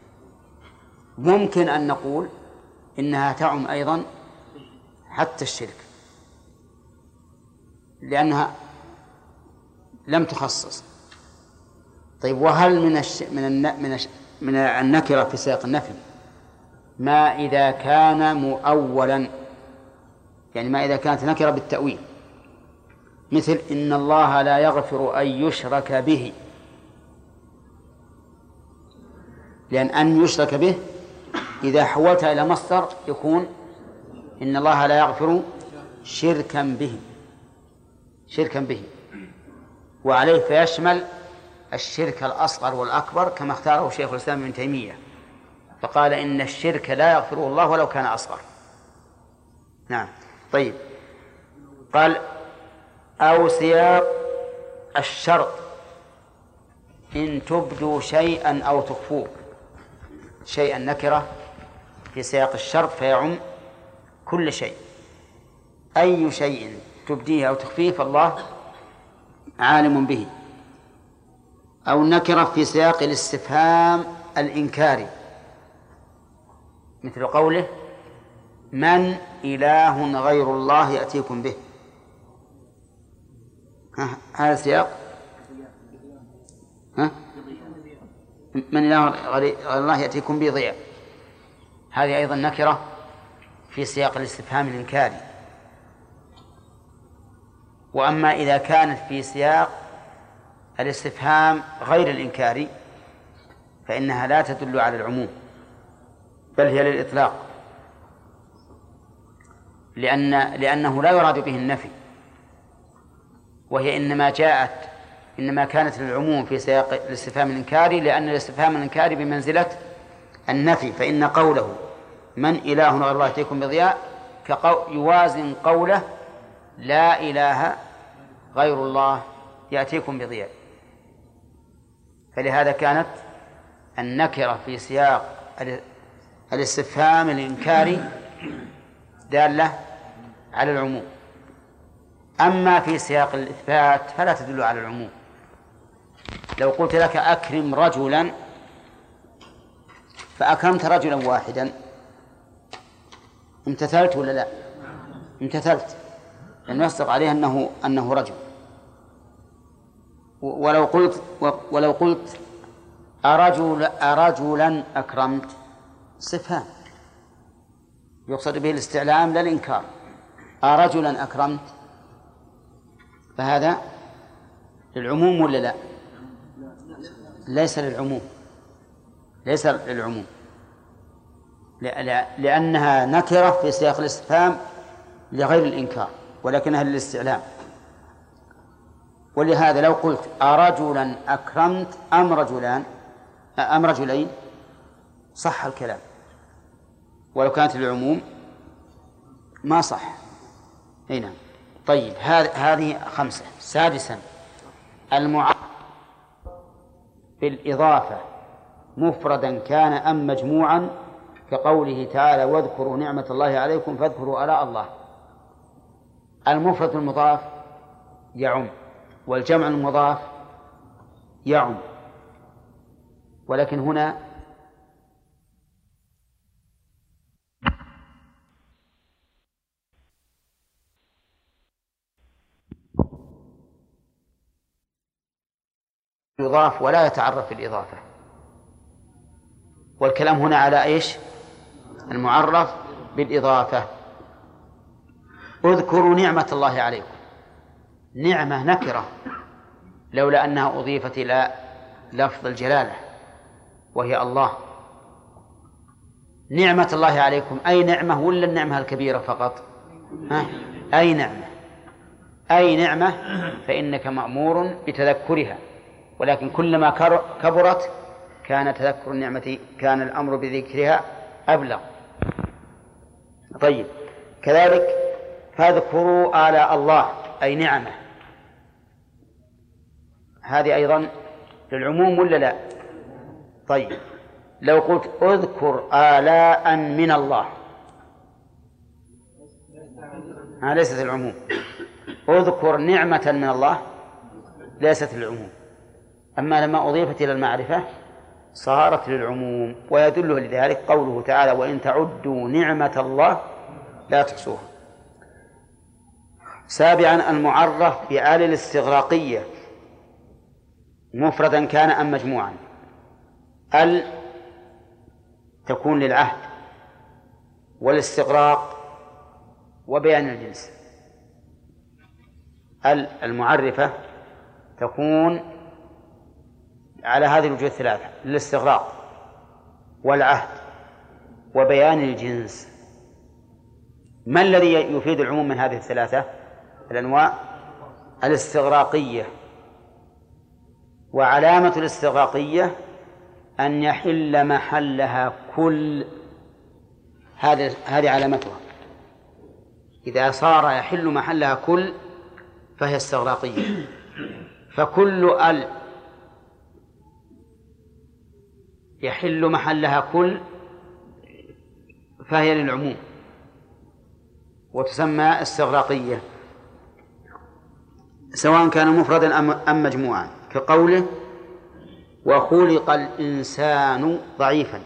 ممكن أن نقول إنها تعم أيضا حتى الشرك لأنها لم تخصص. طيب، وهل من النكرة في سياق النفي ما إذا كان مؤولا، يعني ما إذا كانت نكرة بالتأويل، مثل إن الله لا يغفر أن يشرك به، لأن أن يشرك به إذا حولتها إلى مصدر يكون إن الله لا يغفر شركا به، وعليه فيشمل الشرك الأصغر والأكبر كما اختاره شيخ الإسلام ابن تيمية، فقال إن الشرك لا يغفره الله ولو كان أصغر. نعم. طيب، قال أو سياق الشرط إن تبدوا شيئا أو تخفوه، شيئا نكرة في سياق الشرط فيعم كل شيء، أي شيء تبديه أو تخفيه فالله عالم به. أو نكرة في سياق الاستفهام الإنكاري مثل قوله من إله غير الله يأتيكم به، هذا سياق من إله غير الله يأتيكم بضياء، هذه أيضا نكرة في سياق الاستفهام الإنكاري. وأما إذا كانت في سياق الاستفهام غير الإنكاري فإنها لا تدل على العموم بل هي للإطلاق، لأنه لا يراد به النفي، وهي إنما كانت للعموم في سياق الاستفهام الإنكاري، لأن الاستفهام الإنكاري بمنزلة النفي، فإن قوله من إله غير الله يأتيكم بضياء يوازن قوله لا إله غير الله يأتيكم بضياء. فلهذا كانت النكرة في سياق الاستفهام الإنكاري دالة على العموم، أما في سياق الإثبات فلا تدل على العموم. لو قلت لك أكرم رجلا فأكرمت رجلا واحدا امتثلت ولا لا؟ امتثلت، لأنه يصدق عليه أنه رجل. ولو قلت أرجلا أكرمت، استفهام يقصد به الاستعلام لا الإنكار. أرجلا أكرمت، فهذا للعموم ولا لا؟ ليس للعموم، ليس للعموم، لأنها نكرة في سياق الاستفهام لغير الإنكار، ولكنها للاستعلام. ولهذا لو قلت أرجلا أكرمت أم رجلين صح الكلام، ولو كانت للعموم ما صح. هنا طيب، هذه 5. سادسا المعرف بالإضافة مفردا كان أم مجموعا، كقوله تعالى واذكروا نعمة الله عليكم فاذكروا آلاء الله. المفرد المضاف يعم، والجمع المضاف يعم، ولكن هنا يضاف ولا يتعرف بالإضافة. والكلام هنا على إيش؟ المعرف بالإضافة. اذكروا نعمة الله عليكم، نعمة نكرة لولا أنها أضيفت إلى لفظ الجلالة وهي الله. نعمة الله عليكم أي نعمة ولا النعمة الكبيرة فقط؟ أي نعمة، أي نعمة، فإنك مأمور بتذكرها، ولكن كلما كبرت كان تذكر النعمة، كان الأمر بذكرها أبلغ. طيب، كذلك فاذكروا آلاء الله أي نعمة، هذه أيضا للعموم ولا لا؟ طيب، لو قلت اذكر آلاء من الله، ليست العموم. اذكر نعمة من الله ليست العموم. أما لما أضيفت إلى المعرفة صارت للعموم، ويدل لذلك قوله تعالى وإن تعدوا نعمة الله لا تحصوها. سابعا المعرف بآل الاستغراقية مفردا كان أم مجموعا. ال تكون للعهد والاستغراق وبيان الجنس. المعرفة تكون على هذه الوجوه الثلاثة: للاستغراق والعهد وبيان الجنس. ما الذي يفيد العموم من هذه الثلاثة الأنواع؟ الاستغراقية، وعلامة الاستغراقية أن يحل محلها كل، هذه علامتها. إذا صار يحل محلها كل فهي استغراقية. فكل ال يحل محلها كل فهي للعموم وتسمى استغراقية، سواء كان مفردا أم مجموعا، كقوله وخلق الإنسان ضعيفا.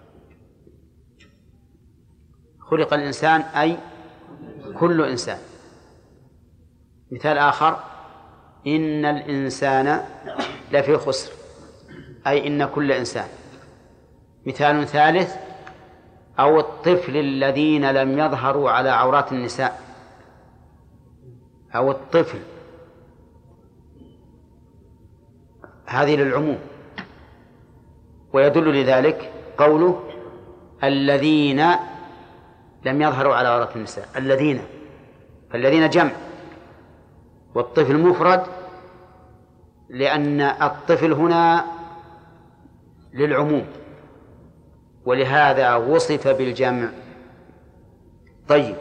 خلق الإنسان أي كل إنسان. مثال آخر إن الإنسان لفي خسر أي إن كل إنسان. مثال ثالث أو الطفل الذين لم يظهروا على عورات النساء، أو الطفل، هذه للعموم. ويدل لذلك قوله الذين لم يظهروا على عورات النساء، الذين، فالذين جمع والطفل مفرد، لأن الطفل هنا للعموم ولهذا وصف بالجمع. طيب،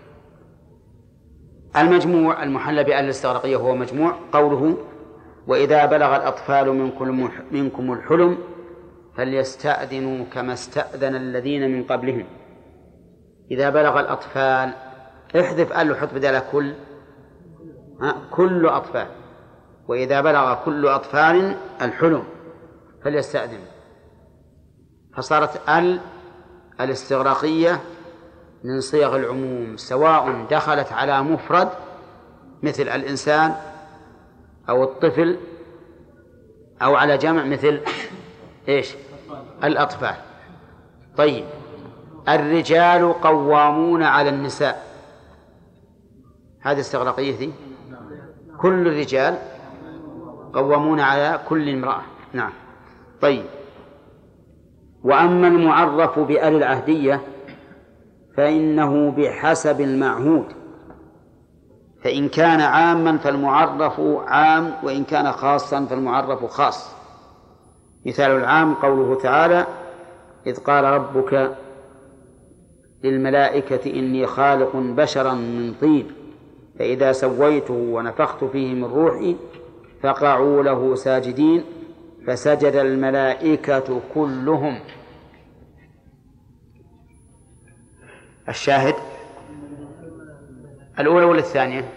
المجموع المحل بآل الاستغراقية هو مجموع. قوله وإذا بلغ الأطفال منكم الحلم فليستأذنوا كما استأذن الذين من قبلهم. إذا بلغ الأطفال احذف أل وحط بدالها كل أطفال. وإذا بلغ كل أطفال الحلم فليستأذنوا، فصارت الاستغراقية من صيغ العموم، سواء دخلت على مفرد مثل الإنسان أو الطفل، أو على جمع مثل إيش؟ الأطفال. طيب، الرجال قوامون على النساء، هذه استغراقية دي، كل الرجال قوامون على كل امرأة. نعم. طيب، وأما المعرف بأل العهدية فإنه بحسب المعهود، فإن كان عاما فالمعرف عام، وإن كان خاصا فالمعرف خاص. مثال العام قوله تعالى: إذ قال ربك للملائكة إني خالق بشرا من طين فإذا سويته ونفخت فيه من روحي فقعوا له ساجدين فسجد الملائكة كلهم. الشاهد الأولى ولا الثانية؟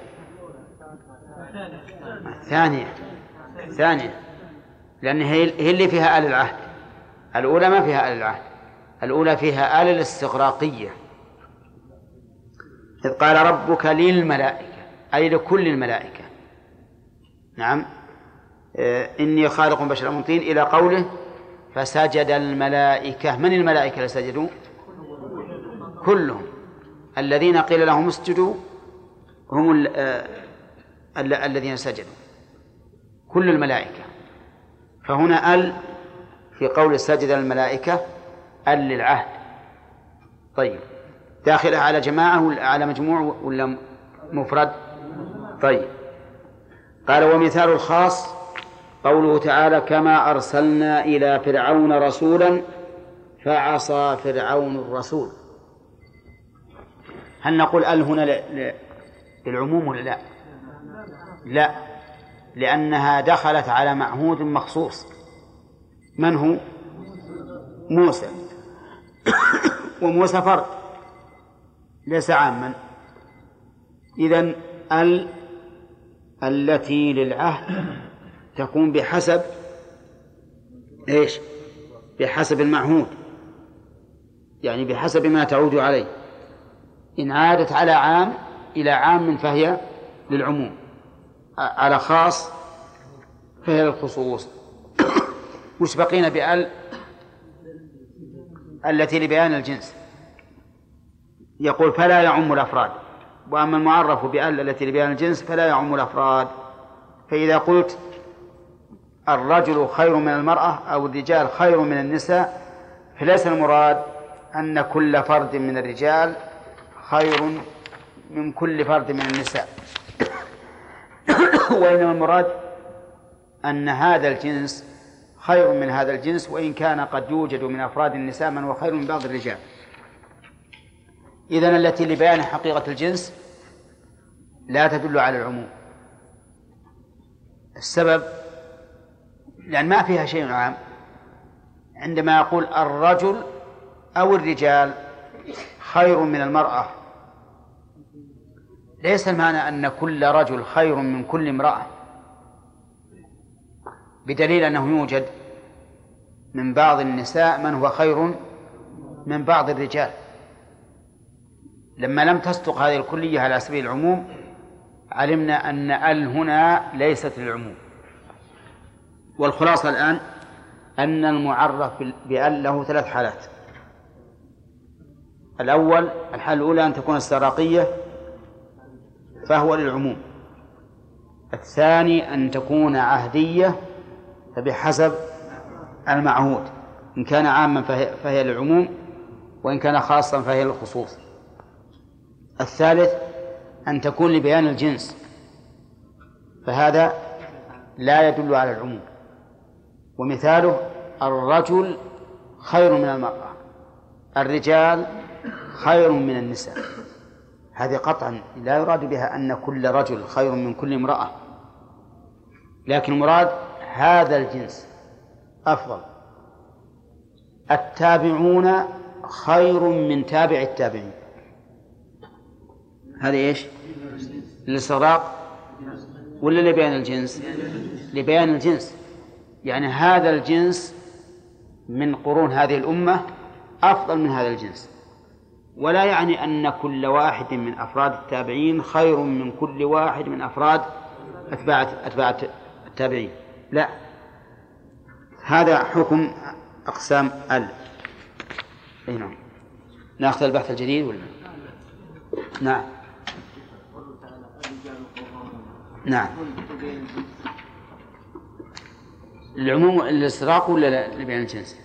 الثانية، لأن هي اللي فيها آل العهد. الأولى ما فيها آل العهد، الأولى فيها آل الاستغراقية. إذ قال ربك للملائكة أي لكل الملائكة. نعم. إني خالق بشرا من طين إلى قوله فسجد الملائكة. من الملائكة اللي سجدوا؟ كلهم. الذين قيل لهم اسجدوا هم الذين سجدوا، كل الملائكة. فهنا في قول سجد الملائكة للعهد. طيب، داخلة على جماعة ولا على مجموع ولا مفرد؟ طيب، قال: ومثال الخاص قوله تعالى: كما أرسلنا إلى فرعون رسولا فعصى فرعون الرسول. هل نقول هنا للعموم ولا لا؟ لا، لأنها دخلت على معهود مخصوص. من هو؟ موسى. وموسى فرد ليس عاما. إذن التي للعهد تكون بحسب إيش؟ بحسب المعهود، يعني بحسب ما تعود عليه. إن عادت على عام إلى عام فهي للعموم، على خاص فهي للخصوص. وش بقينا بأل التي لبيان الجنس؟ يقول: فلا يعم الأفراد. وأما المعرف بأل التي لبيان الجنس فلا يعم الأفراد. فإذا قلت الرجل خير من المرأة أو الرجال خير من النساء فليس المراد أن كل فرد من الرجال خير من كل فرد من النساء، وإنما المراد أن هذا الجنس خير من هذا الجنس، وإن كان قد يوجد من أفراد النساء من هو خير من بعض الرجال. إذن التي لبيان حقيقة الجنس لا تدل على العموم. السبب لأن ما فيها شيء عام. عندما يقول الرجل أو الرجال خير من المرأة، ليس المعنى أن كل رجل خير من كل امرأة، بدليل أنه يوجد من بعض النساء من هو خير من بعض الرجال. لما لم تصدق هذه الكلية على سبيل العموم علمنا أن هنا ليست للعموم. والخلاصة الآن أن المعرف بأل له 3 حالات. الأول، الحالة الأولى أن تكون استغراقية فهو للعموم. الثاني أن تكون عهدية فبحسب المعهود، إن كان عاما فهي للعموم، وإن كان خاصا فهي للخصوص. الثالث أن تكون لبيان الجنس، فهذا لا يدل على العموم. ومثاله الرجل خير من المرأة، الرجال خير من النساء. هذه قطعا لا يراد بها أن كل رجل خير من كل امرأة، لكن المراد هذا الجنس أفضل. التابعون خير من تابع التابعين. هذا إيش؟ للاستغراق ولا لبيان الجنس؟ لبيان الجنس. يعني هذا الجنس من قرون هذه الأمة أفضل من هذا الجنس، ولا يعني أن كل واحد من أفراد التابعين خير من كل واحد من أفراد أتباع التابعين، لا، هذا حكم أقسام نعم. نأخذ البحث الجديد ولا؟ نعم نعم. العموم الاستغراق ولا لبيان الجنس؟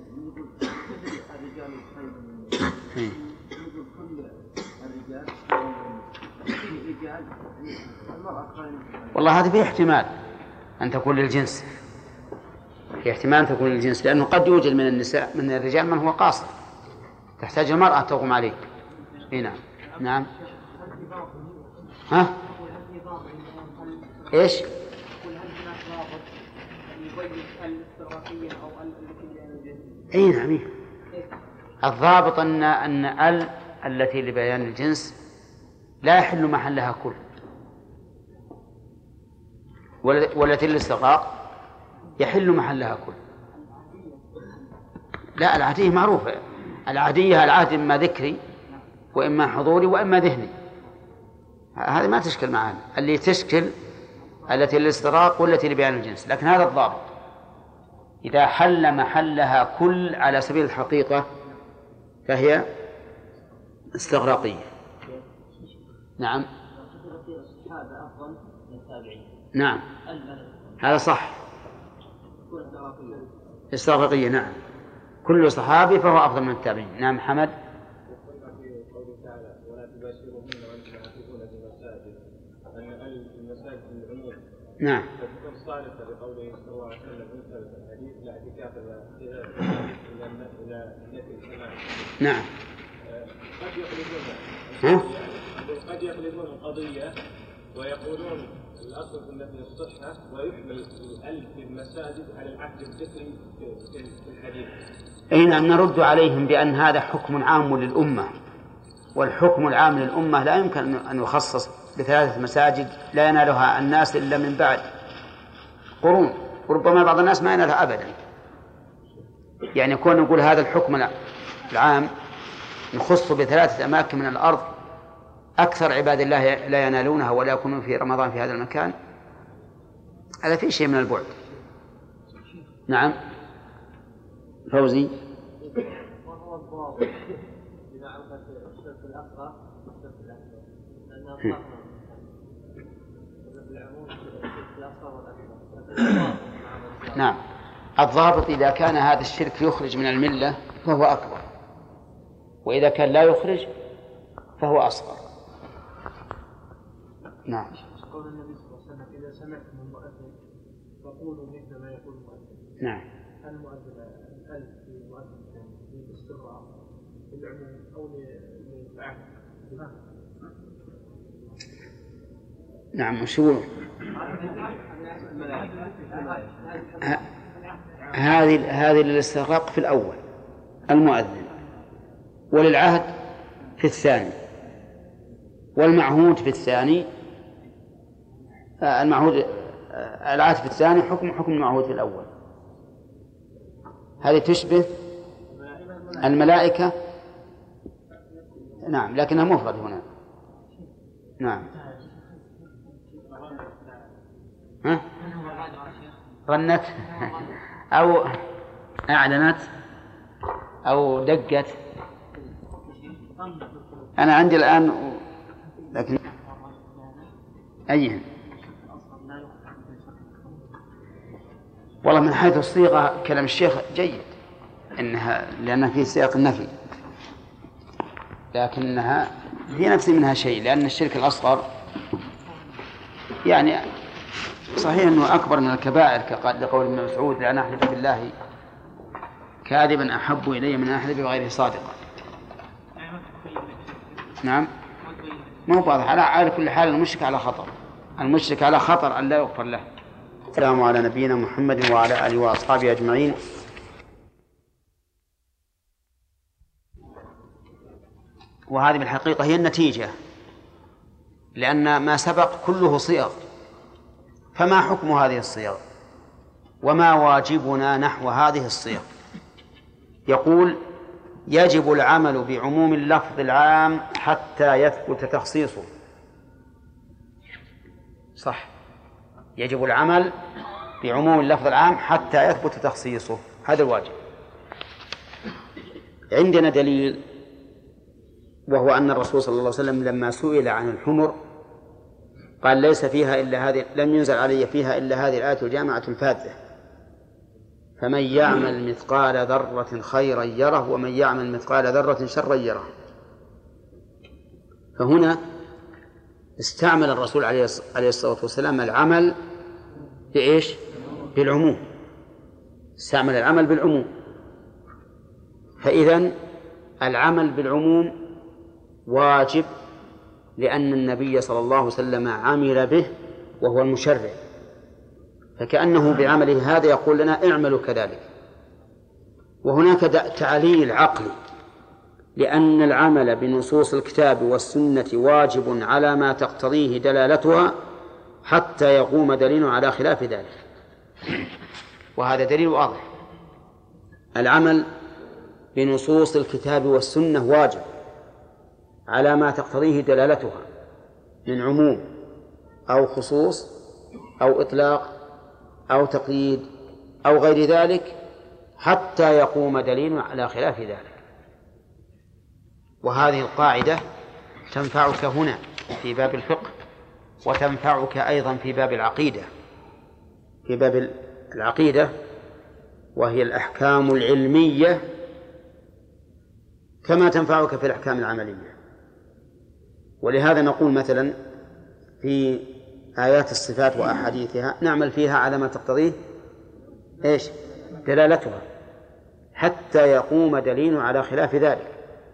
والله هذا فيه احتمال أن تكون للجنس، في احتمال أن تكون للجنس، لأنه قد يوجد من النساء من الرجال من هو قاصر تحتاج المرأة تقوم عليه. نعم نعم. ها إيش؟ أي نعم. الضابط أن التي لبيان الجنس لا يحل محلها كل، والتي للاستغراق يحل محلها كل. لا، العهدية معروفة، العهدية العهد إما ذكري وإما حضوري وإما ذهني، هذه ما تشكل معنا. اللي تشكل التي للاستغراق والتي لبيان الجنس، لكن هذا الضابط إذا حل محلها كل على سبيل الحقيقة فهي استغراقية. نعم نعم هذا صح، استغراقية. نعم كل صحابي فهو أفضل من التابعين. نعم حمد. نعم صالحة لقوله صلى الله عليه وسلم في الحديث لا اعتكاف إلى نفي السماع. نعم. قد يقلبون القضية ويقولون الأصل في النفي الصحة، ويحمل الألف في المساجد على العهد الذكري في الحديث. أي نعم، نرد عليهم بأن هذا حكم عام للأمة، والحكم العام للأمة لا يمكن أن يخصص بثلاثة مساجد لا ينالها الناس إلا من بعد قرون، وربما بعض الناس ما ينالها أبدا. يعني كون نقول هذا الحكم العام نخص بثلاثة أماكن من الأرض أكثر عباد الله لا ينالونها ولا يكونون في رمضان في هذا المكان، هذا فيه شيء من البعد. نعم فوزي. وهو الضابط إذا عرفت الشرك الأصغر والشرك الأكبر، لأنها الضابط بالعموم الشرك الأصغر والأكبر. نعم الضابط إذا كان هذا الشرك يخرج من الملة فهو أكبر، وإذا كان لا يخرج فهو أصغر. نعم. قول النبي صلى الله عليه وسلم إذا سمعتم المؤذن فقولوا مثل ما يقول المؤذن. نعم. المؤذن الألف في المؤذن للاستغراق للعموم أو للعهد. نعم. شو هذه للاستغراق في الأول المؤذن، وللعهد في الثاني، والمعهود في الثاني. المعهود العهد في الثاني حكم المعهود في الأول. هذه تشبه الملائكة. نعم لكنها مفرد هنا. نعم. ها؟ رنت أو أعلنت أو دقت. أنا عندي الآن لكن أيهن والله من حيث الصيغة كلام الشيخ جيد إنها لأنها في سياق النفي، لكنها في نفس منها شيء، لأن الشرك الأصغر يعني صحيح أنه أكبر من الكبائر لقول ابن مسعود لأن أحلف بالله كاذبا أحب إلي من أحلف بغيره صادقا. نعم ما هو واضح. على كل حال المشرك على خطر، المشرك على خطر أن لا يغفر له. السلام على نبينا محمد وعلى آله وأصحابه أجمعين. وهذه بالحقيقة هي النتيجة، لأن ما سبق كله صيغ، فما حكم هذه الصيغ وما واجبنا نحو هذه الصيغ؟ يقول يجب العمل بعموم اللفظ العام حتى يثبت تخصيصه. صح، يجب العمل بعموم اللفظ العام حتى يثبت تخصيصه، هذا الواجب. عندنا دليل، وهو أن الرسول صلى الله عليه وسلم لما سئل عن الحمر قال ليس فيها إلا هذه، لم ينزل علي فيها إلا هذه الآية الجامعة الفاذة: فمن يعمل مثقال ذرة خيرا يره ومن يعمل مثقال ذرة شرا يره. فهنا استعمل الرسول عليه الصلاة والسلام العمل بإيش؟ بالعموم، استعمل العمل بالعموم. فإذن العمل بالعموم واجب، لأن النبي صلى الله عليه وسلم عمل به وهو المشرع، فكأنه بعمله هذا يقول لنا اعملوا كذلك. وهناك تعليل عقلي، لأن العمل بنصوص الكتاب والسنة واجب على ما تقتضيه دلالتها حتى يقوم دليل على خلاف ذلك، وهذا دليل واضح. العمل بنصوص الكتاب والسنة واجب على ما تقتضيه دلالتها من عموم أو خصوص أو إطلاق أو تقييد أو غير ذلك حتى يقوم دليل على خلاف ذلك. وهذه القاعدة تنفعك هنا في باب الفقه، وتنفعك أيضا في باب العقيدة، في باب العقيدة وهي الأحكام العلمية، كما تنفعك في الأحكام العملية. ولهذا نقول مثلا في آيات الصفات وأحاديثها نعمل فيها على ما تقتضيه إيش؟ دلالتها حتى يقوم دليل على خلاف ذلك.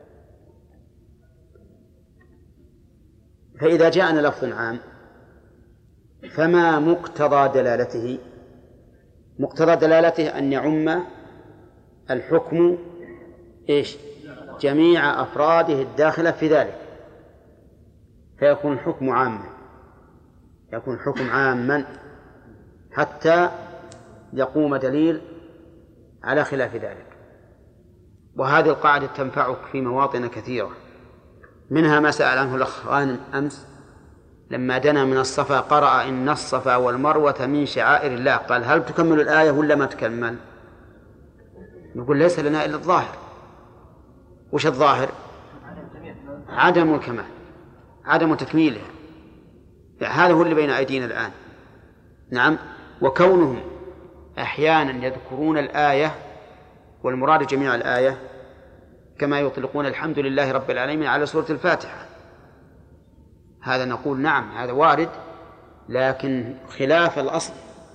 فإذا جاءنا لفظ عام فما مقتضى دلالته؟ مقتضى دلالته أن يعم الحكم إيش؟ جميع أفراده الداخلة في ذلك، فيكون الحكم عاما، يكون الحكم عاما حتى يقوم دليل على خلاف ذلك. وهذه القاعدة تنفعك في مواطن كثيرة، منها ما سأل عنه الأخ غانم أمس لما دنا من الصفا قرأ إن الصفا والمروة من شعائر الله، قال هل تكمل الآية ولا ما تكمل؟ نقول ليس لنا إلا الظاهر. وش الظاهر؟ عدم الكمال، عدم تكميلها، هذا هو اللي بين أيدينا الآن. نعم، وكونهم أحيانا يذكرون الآية والمراد جميع الآية كما يطلقون الحمد لله رب العالمين على سورة الفاتحة، هذا نقول نعم هذا وارد، لكن خلاف الأصل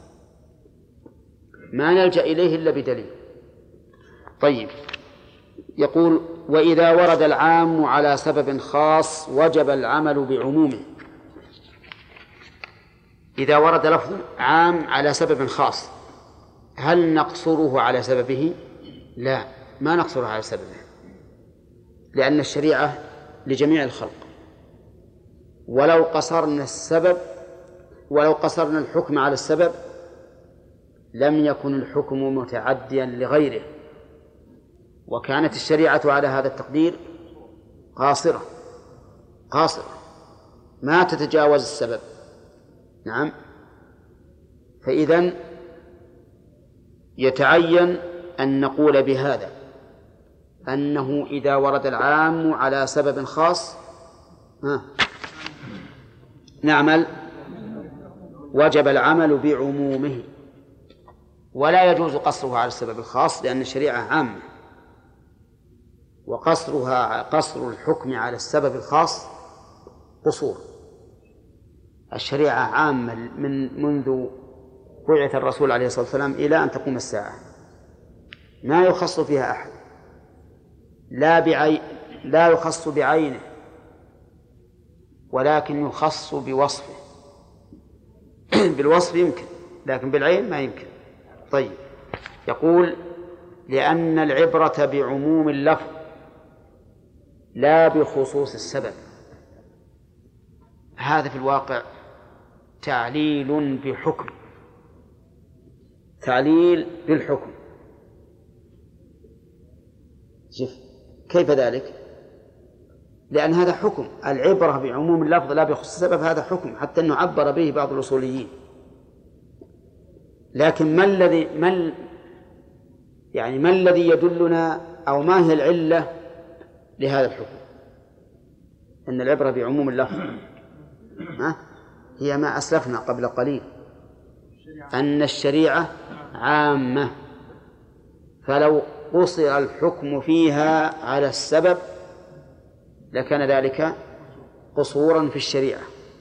ما نلجأ إليه إلا بدليل. طيب، يقول وإذا ورد العام على سبب خاص وجب العمل بعمومه. إذا ورد لفظ عام على سبب خاص هل نقصره على سببه؟ لا، ما نقصره على سببه، لأن الشريعة لجميع الخلق، ولو قصرنا الحكم على السبب لم يكن الحكم متعديا لغيره، وكانت الشريعة على هذا التقدير قاصرة ما تتجاوز السبب. نعم، فإذن يتعين أن نقول بهذا أنه إذا ورد العام على سبب خاص نعمل، وجب العمل بعمومه، ولا يجوز قصره على السبب الخاص، لأن الشريعة عامة، قصر الحكم على السبب الخاص قصور. الشريعة عامة منذ بعث الرسول عليه الصلاة والسلام إلى أن تقوم الساعة، ما يخص فيها أحد، لا يخص بعينه، ولكن يخص بوصفه. بالوصف يمكن، لكن بالعين ما يمكن. طيب، يقول لأن العبرة بعموم اللفظ لا بخصوص السبب. هذا في الواقع تعليل بحكم، تعليل بالحكم. شوف كيف ذلك؟ لأن هذا حكم، العبرة بعموم اللفظ لا بخصوص السبب، هذا حكم حتى أنه عبر به بعض الأصوليين. لكن ما الذي يدلنا أو ما هي العلة لهذا الحكم؟ أن العبرة بعموم اللفظ هي ما أسلفنا قبل قليل، أن الشريعة عامة، فلو قصر الحكم فيها على السبب لكان ذلك قصورا في الشريعة.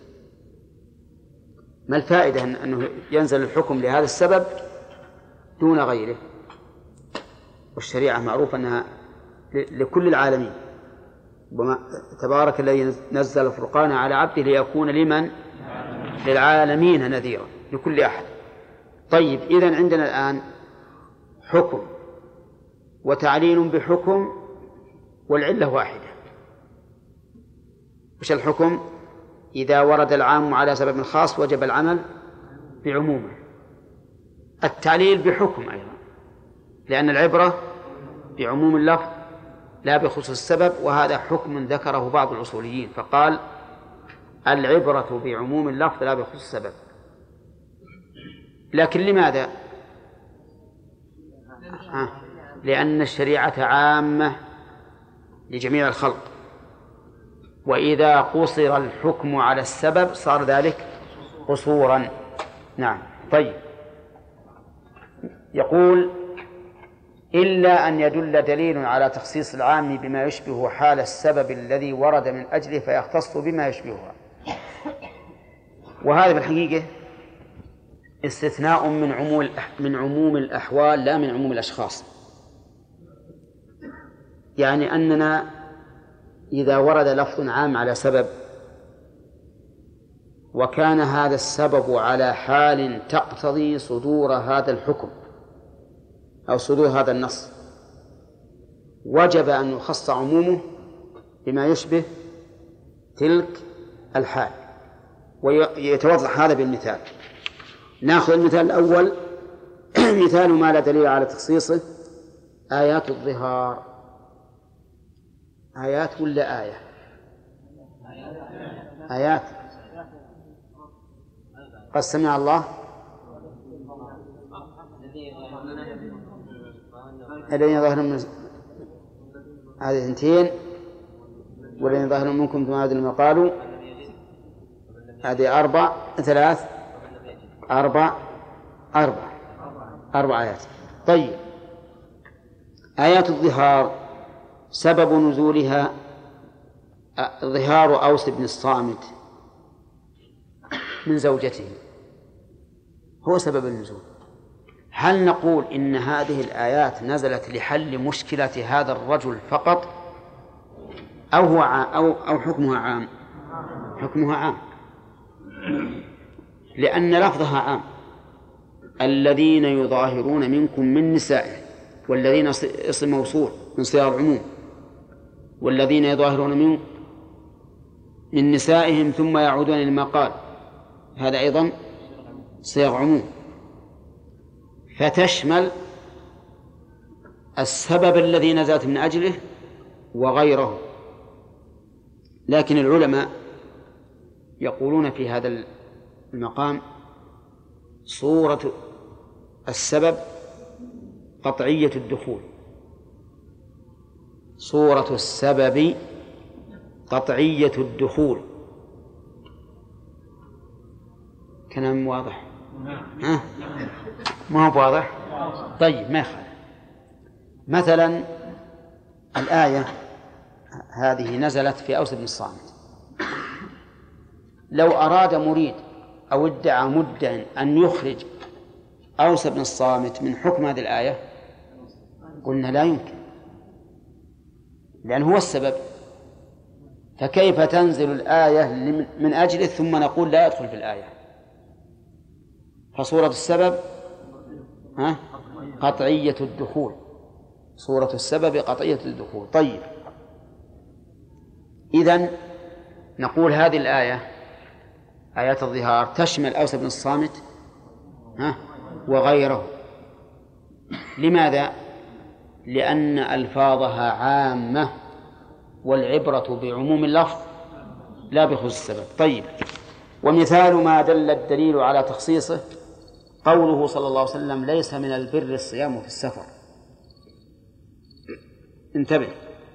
ما الفائدة أنه ينزل الحكم لهذا السبب دون غيره؟ والشريعة معروف أنها لكل العالمين، وما تبارك الذي نزل الفرقان على عبده ليكون لمن؟ للعالمين نذيرا، لكل أحد. طيب إذن عندنا الآن حكم وتعليل بحكم والعلة واحدة. وش الحكم؟ إذا ورد العام على سبب خاص وجب العمل بعمومه. التعليل بحكم أيضا، لأن العبرة بعموم اللفظ لا بخصوص السبب، وهذا حكم ذكره بعض الأصوليين فقال العبرة بعموم اللفظ لا بخصوص السبب. لكن لماذا؟ لأن الشريعة عامة لجميع الخلق، وإذا قصر الحكم على السبب صار ذلك قصورا. نعم. طيب، يقول إلا أن يدل دليل على تخصيص العام بما يشبه حال السبب الذي ورد من أجله فيختص بما يشبهها. وهذا بالحقيقة استثناء من عموم الأحوال لا من عموم الأشخاص. يعني أننا إذا ورد لفظ عام على سبب وكان هذا السبب على حال تقتضي صدور هذا الحكم أو صدور هذا النص، وجب أن يخص عمومه بما يشبه تلك الحال. ويتوضح هذا بالمثال. نأخذ المثال الأول مثال ما لا دليل على تخصيصه، آيات الظهار. آيات ولا آية؟ آيات. قد سمع الله الذين ظهروا من هذه اثنتين والذين ظهروا منكم ثم عادوا لما قالوا، هذه أربع آيات. طيب، آيات الظهار سبب نزولها ظهار أوس بن الصامت من زوجته، هو سبب النزول. هل نقول إن هذه الآيات نزلت لحل مشكلة هذا الرجل فقط أو حكمها عام؟ حكمها عام، لأن لفظها عام. الذين يظاهرون منكم من نسائهم، والذين اسم موصول من صيغ العموم، والذين يظاهرون من نسائهم ثم يعودون لما قال، هذا أيضا صيغ عموم، فتشمل السبب الذي نزلت من أجله وغيره. لكن العلماء يقولون في هذا المقام صورة السبب قطعية الدخول، صورة السبب قطعية الدخول. كلام واضح؟ ما هو واضح؟ طيب، ما يخالف. مثلا الآية هذه نزلت في أوس بن الصامت. لو أراد مريد أو ادعى مدعٍ أن يخرج أوس بن الصامت من حكم هذه الآية قلنا لا يمكن، لأنه هو السبب. فكيف تنزل الآية من أجله ثم نقول لا يدخل في الآية؟ فصورة السبب قطعية الدخول، صورة السبب قطعية الدخول. طيب، إذن نقول هذه الآية آيات الظهار تشمل أوس بن الصامت وغيره. لماذا؟ لأن ألفاظها عامة، والعبرة بعموم اللفظ لا بخصوص السبب. طيب، ومثال ما دل الدليل على تخصيصه قوله صلى الله عليه وسلم: ليس من البر الصيام في السفر. انتبه،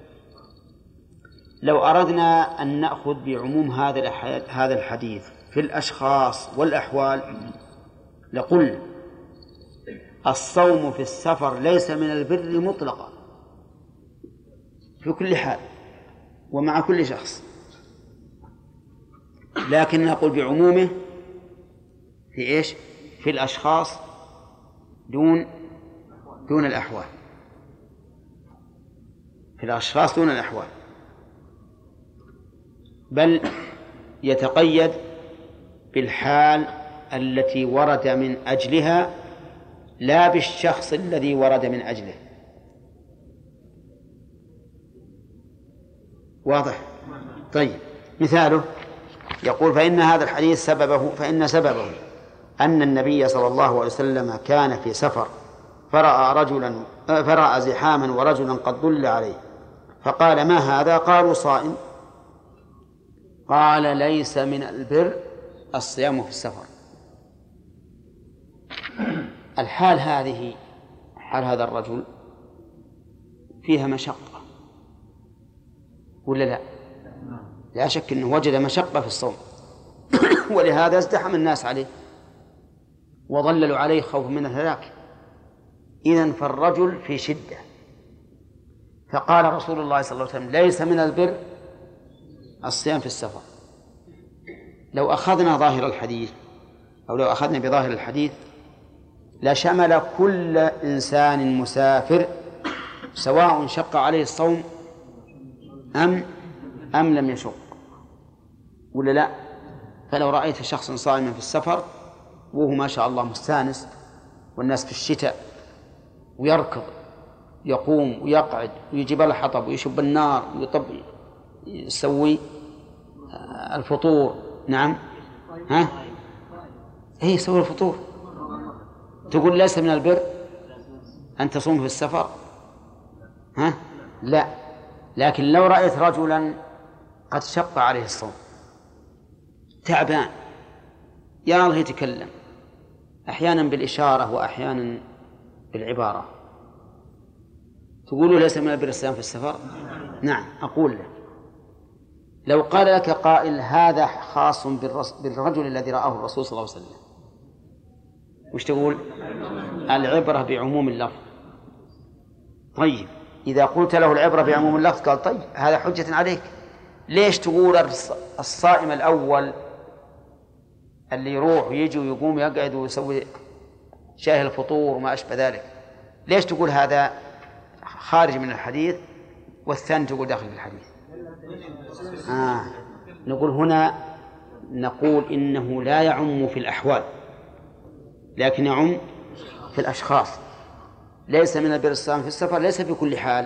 لو أردنا أن نأخذ بعموم هذا الحديث في الأشخاص والأحوال لقل الصوم في السفر ليس من البر مطلقا في كل حال ومع كل شخص، لكن نقول بعمومه في إيش؟ في الأشخاص دون الأحوال، في الأشخاص دون الأحوال، بل يتقيد بالحال التي ورد من أجلها لا بالشخص الذي ورد من أجله. واضح؟ طيب، مثاله يقول: فإن هذا الحديث سببه أن النبي صلى الله عليه وسلم كان في سفر فرأى زحاما ورجلا قد ضل عليه فقال: ما هذا؟ قالوا: صائم. قال: ليس من البر الصيام في السفر. الحال هذه، حال هذا الرجل فيها مشقة ولا لا؟ لا شك أنه وجد مشقة في الصوم ولهذا ازدحم الناس عليه وظللوا عليه خوف من الهلاك. إذن فالرجل في شدة، فقال رسول الله صلى الله عليه وسلم: ليس من البر الصيام في السفر. لو أخذنا ظاهر الحديث أو لو أخذنا بظاهر الحديث لشمل كل إنسان مسافر سواء شق عليه الصوم أم لم يشق، ولا لا؟ فلو رأيت شخص صائما في السفر وهو ما شاء الله مستانس والناس في الشتاء ويركض يقوم ويقعد ويجيب الحطب ويشب النار ويسوي الفطور، نعم، يسوي الفطور، تقول ليس من البر أن تصوم في السفر؟ لا. لكن لو رأيت رجلا قد شق عليه الصوم تعبان يا الله يتكلم أحيانا بالإشارة وأحيانا بالعبارة، تقول ليس من البر الصيام في السفر؟ نعم. أقول له لو قال لك قائل هذا خاص بالرجل الذي رآه الرسول صلى الله عليه وسلم، وش تقول؟ العبرة بعموم اللفظ. طيب، إذا قلت له العبرة بعموم اللفظ قال: طيب هذا حجة عليك. ليش تقول الصائم الأول اللي يروح ويجي ويقوم ويقعد ويسوي شاي الفطور وما أشبه ذلك، ليش تقول هذا خارج من الحديث والثاني تقول داخل في الحديث؟ نقول هنا نقول إنه لا يعم في الأحوال لكن يعم في الأشخاص. ليس من البر الصيام في السفر ليس في كل حال،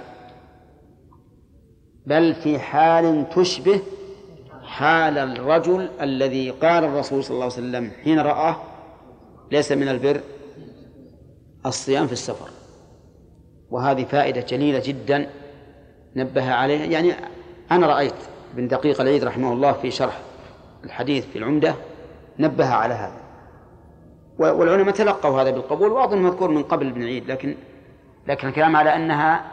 بل في حال تشبه حال الرجل الذي قال الرسول صلى الله عليه وسلم حين رآه: ليس من البر الصيام في السفر. وهذه فائدة جليلة جدا نبه عليها. يعني أنا رأيت ابن دقيق العيد رحمه الله في شرح الحديث في العمدة نبه على هذا، والعلماء تلقوا هذا بالقبول، وأظن مذكور من قبل ابن عيد، لكن الكلام على أنها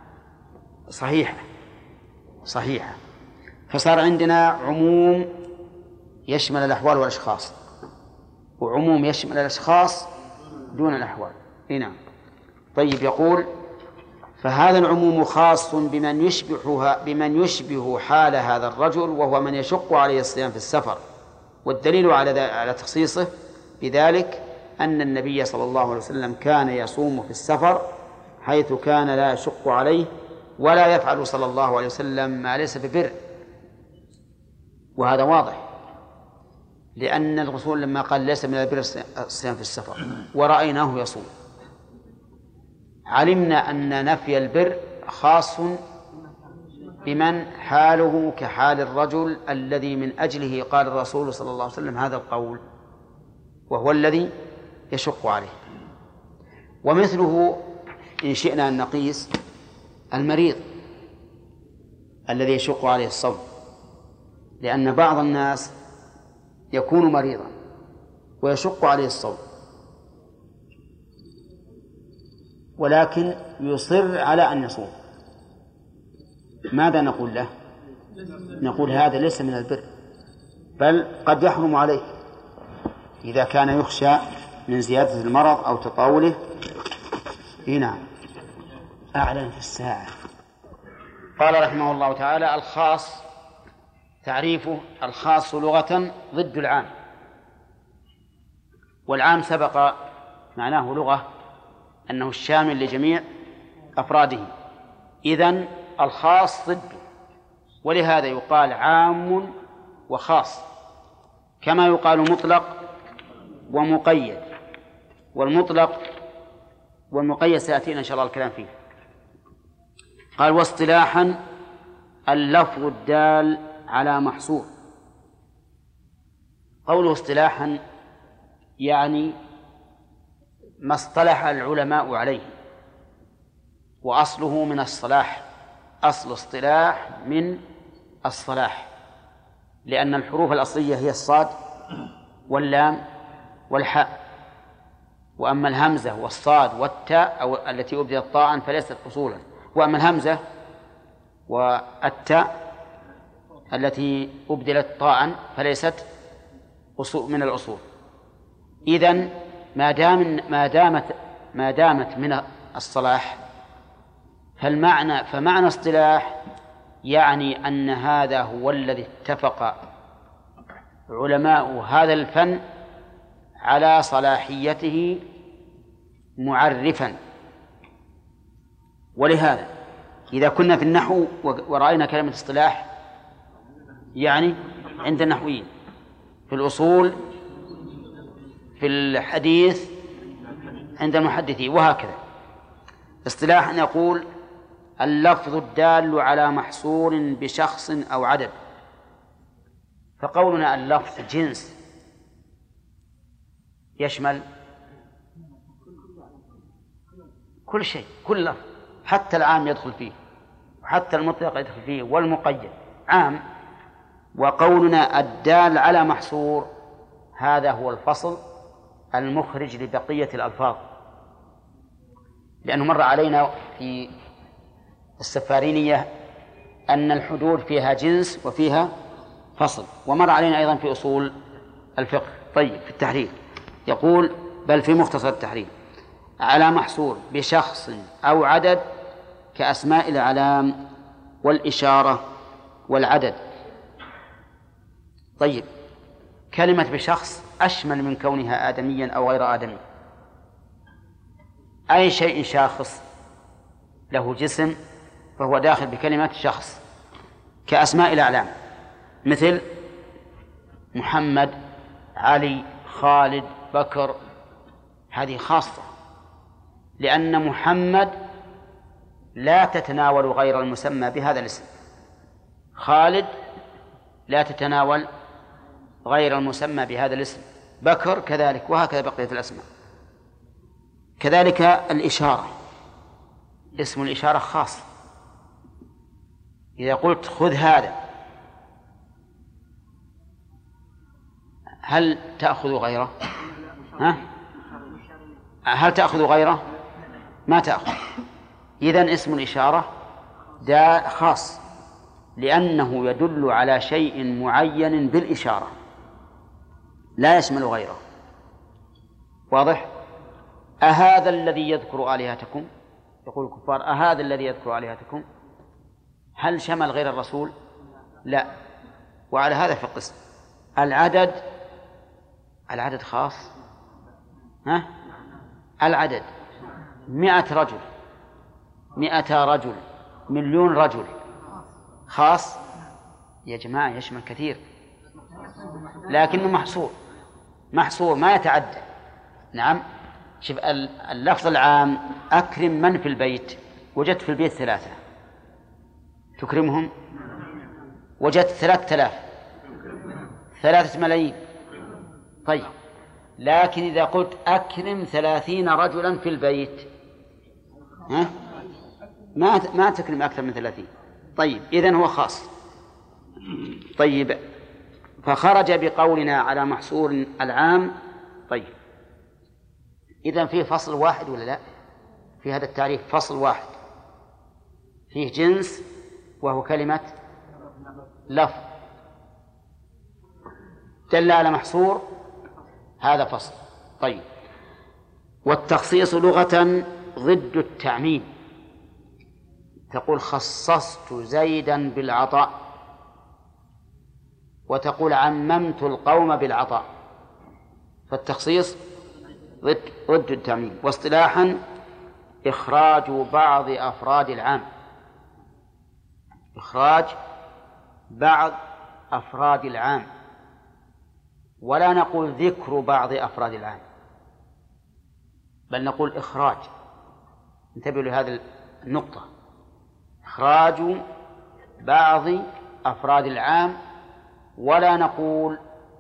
صحيحة. فصار عندنا عموم يشمل الأحوال والأشخاص، وعموم يشمل الأشخاص دون الأحوال. نعم. طيب، يقول: فهذا العموم خاص بمن يشبه حال هذا الرجل وهو من يشق عليه الصيام في السفر. والدليل على تخصيصه بذلك أن النبي صلى الله عليه وسلم كان يصوم في السفر حيث كان لا يشق عليه ولا يفعل صلى الله عليه وسلم ما ليس ببر. وهذا واضح، لأن الرسول لما قال ليس من البر الصيام في السفر ورأيناه يصوم علمنا أن نفي البر خاص بمن حاله كحال الرجل الذي من أجله قال الرسول صلى الله عليه وسلم هذا القول، وهو الذي يشق عليه. ومثله إن شئنا أن نقيس المريض الذي يشق عليه الصوم، لأن بعض الناس يكون مريضا ويشق عليه الصوم ولكن يصر على أن يصوم، ماذا نقول له؟ نقول هذا ليس من البر، بل قد يحرم عليه إذا كان يخشى من زيادة المرض أو تطاوله. نعم. أعلن في الساعة. قال رحمه الله تعالى: الخاص تعريفه: الخاص لغة ضد العام، والعام سبق معناه لغة أنه الشامل لجميع أفراده، إذن الخاص ضده، ولهذا يقال عام وخاص، كما يقال مطلق ومقيد، والمطلق والمقيد سيأتينا إن شاء الله الكلام فيه. قال: واصطلاحا اللفظ الدال على محصور. قوله اصطلاحا يعني ما اصطلح العلماء عليه، وأصله من الصلاح، أصل اصطلاح من الصلاح، لأن الحروف الأصلية هي الصاد واللام والحاء، وأما الهمزة والصاد والتاء أو التي أبدلت طاء فليست أصولا، وأما الهمزة والتاء التي أبدلت طاء فليست من الأصول. إذن ما دامت من الصلاح فمعنى اصطلاح يعني أن هذا هو الذي اتفق علماء هذا الفن على صلاحيته معرفا. ولهذا إذا كنا في النحو ورأينا كلمة اصطلاح يعني عند النحويين، في الأصول، في الحديث عند المحدثين، وهكذا. اصطلاح نقول اللفظ الدال على محصور بشخص أو عدد، فقولنا اللفظ جنس يشمل كل شيء، كل لفظ، حتى العام يدخل فيه وحتى المطلق يدخل فيه والمقيد عام. وقولنا الدال على محصور هذا هو الفصل المخرج لبقية الألفاظ، لأنه مر علينا في السفارينية أن الحدود فيها جنس وفيها فصل، ومر علينا أيضا في أصول الفقه. طيب، في التحرير يقول: بل في مختصر التحرير على محصور بشخص أو عدد كأسماء الأعلام والإشارة والعدد. طيب، كلمة بشخص أشمل من كونها آدميا أو غير آدمي. أي شيء شاخص له جسم فهو داخل بكلمة شخص، كأسماء الأعلام مثل محمد، علي، خالد، بكر، هذه خاصة، لأن محمد لا تتناول غير المسمى بهذا الاسم، خالد لا تتناول غير المسمى بهذا الاسم، بكر كذلك، وهكذا بقية الأسماء. كذلك الإشارة، اسم الإشارة خاص، إذا قلت خذ هذا هل تأخذ غيره؟ هل تأخذ غيره؟ ما تأخذ. إذن اسم الإشارة دا خاص، لأنه يدل على شيء معين بالإشارة لا يشمل غيره. واضح؟ أهذا الذي يذكر آلهتكم، يقول الكفار أهذا الذي يذكر آلهتكم، هل شمل غير الرسول؟ لا. وعلى هذا في القسم العدد خاص. العدد 100 رجل، 200 رجل، 1,000,000 رجل، خاص يا جماعة، يشمل كثير، لكنه محصور ما يتعدى. نعم، شوف اللفظ العام أكرم من في البيت، وجدت في البيت 3 تكرمهم، وجدت 3000، 3 ملايين. طيب، لكن إذا قلت أكرم 30 رجلا في البيت ما تكرم أكثر من 30. طيب إذن هو خاص. طيب فخرج بقولنا على محصور العام. طيب إذن فيه فصل واحد ولا لا؟ في هذا التعريف فصل واحد فيه جنس وهو كلمة لفظ دل على محصور، هذا فصل. طيب والتخصيص لغة ضد التعميم. تقول خصصت زيدا بالعطاء، وتقول عممت القوم بالعطاء، فالتخصيص ضد التعميم. واصطلاحا إخراج بعض أفراد العام، إخراج بعض أفراد العام، ولا نقول ذكر بعض أفراد العام، بل نقول إخراج. انتبهوا لهذه النقطة، إخراج بعض أفراد العام، ولا نقول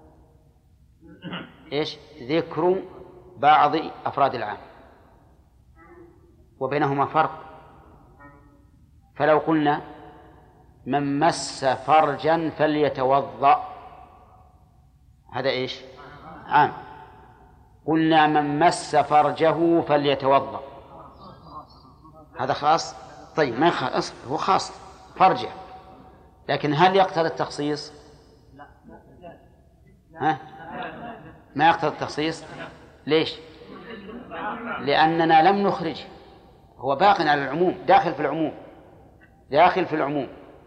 إيش ذكر بعض أفراد العام، وبينهما فرق. فلو قلنا من مس فرجا فليتوضأ، هذا إيش عام. قلنا من مس فرجه فليتوضأ، هذا خاص. طيب ما خاص، هو خاص فرجه، لكن هل يقتضي التخصيص؟ ها؟ ما يقتضي التخصيص. ليش؟ لأننا لم نخرجه، هو باق على العموم، داخل في العموم، داخل في العموم.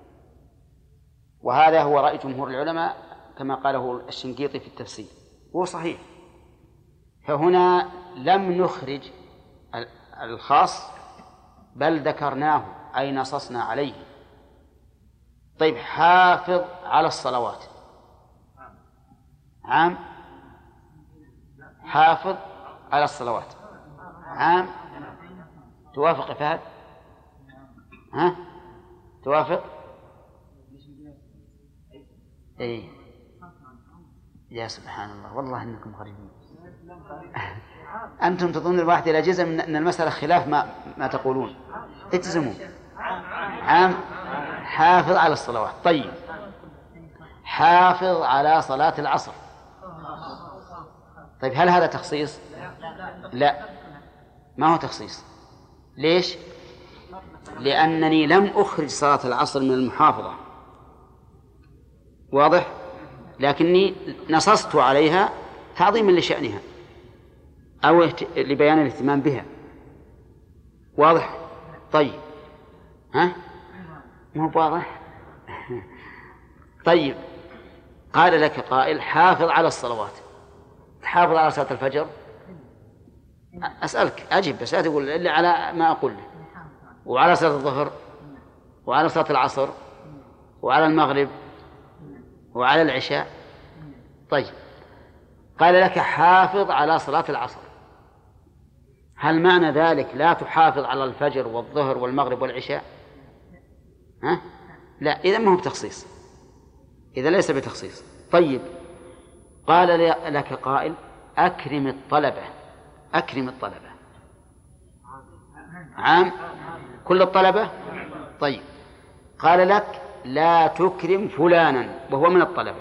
وهذا هو رأي جمهور العلماء كما قاله الشنقيطي في التفسير، هو صحيح. فهنا لم نخرج الخاص بل ذكرناه أي نصصنا عليه. طيب حافظ على الصلوات عام، حافظ على الصلوات عام. توافق يا فهد؟ ها؟ توافق؟ اي يا سبحان الله، والله انكم غريبين. انتم تظنون الواحد الى جزء من المسألة خلاف ما تقولون. التزموا عام حافظ على الصلوات. طيب حافظ على صلاة العصر، طيب هل هذا تخصيص؟ لا، ما هو تخصيص. ليش؟ لأنني لم أخرج صلاة العصر من المحافظة، واضح؟ لكني نصصت عليها تعظيما لشأنها أو لبيان الاهتمام بها، واضح؟ طيب ها؟ مو واضح؟ طيب قال لك قائل حافظ على الصلوات، تحافظ على صلاة الفجر؟ أسألك أجب، بس لا تقول إلا على ما أقول، وعلى صلاة الظهر، وعلى صلاة العصر، وعلى المغرب، وعلى العشاء. طيب قال لك حافظ على صلاة العصر، هل معنى ذلك لا تحافظ على الفجر والظهر والمغرب والعشاء؟ ها؟ لا، إذا ما هو بتخصيص، إذا ليس بتخصيص. طيب قال لك قائل أكرم الطلبة، أكرم الطلبة عام كل الطلبة. طيب قال لك لا تكرم فلانا وهو من الطلبة،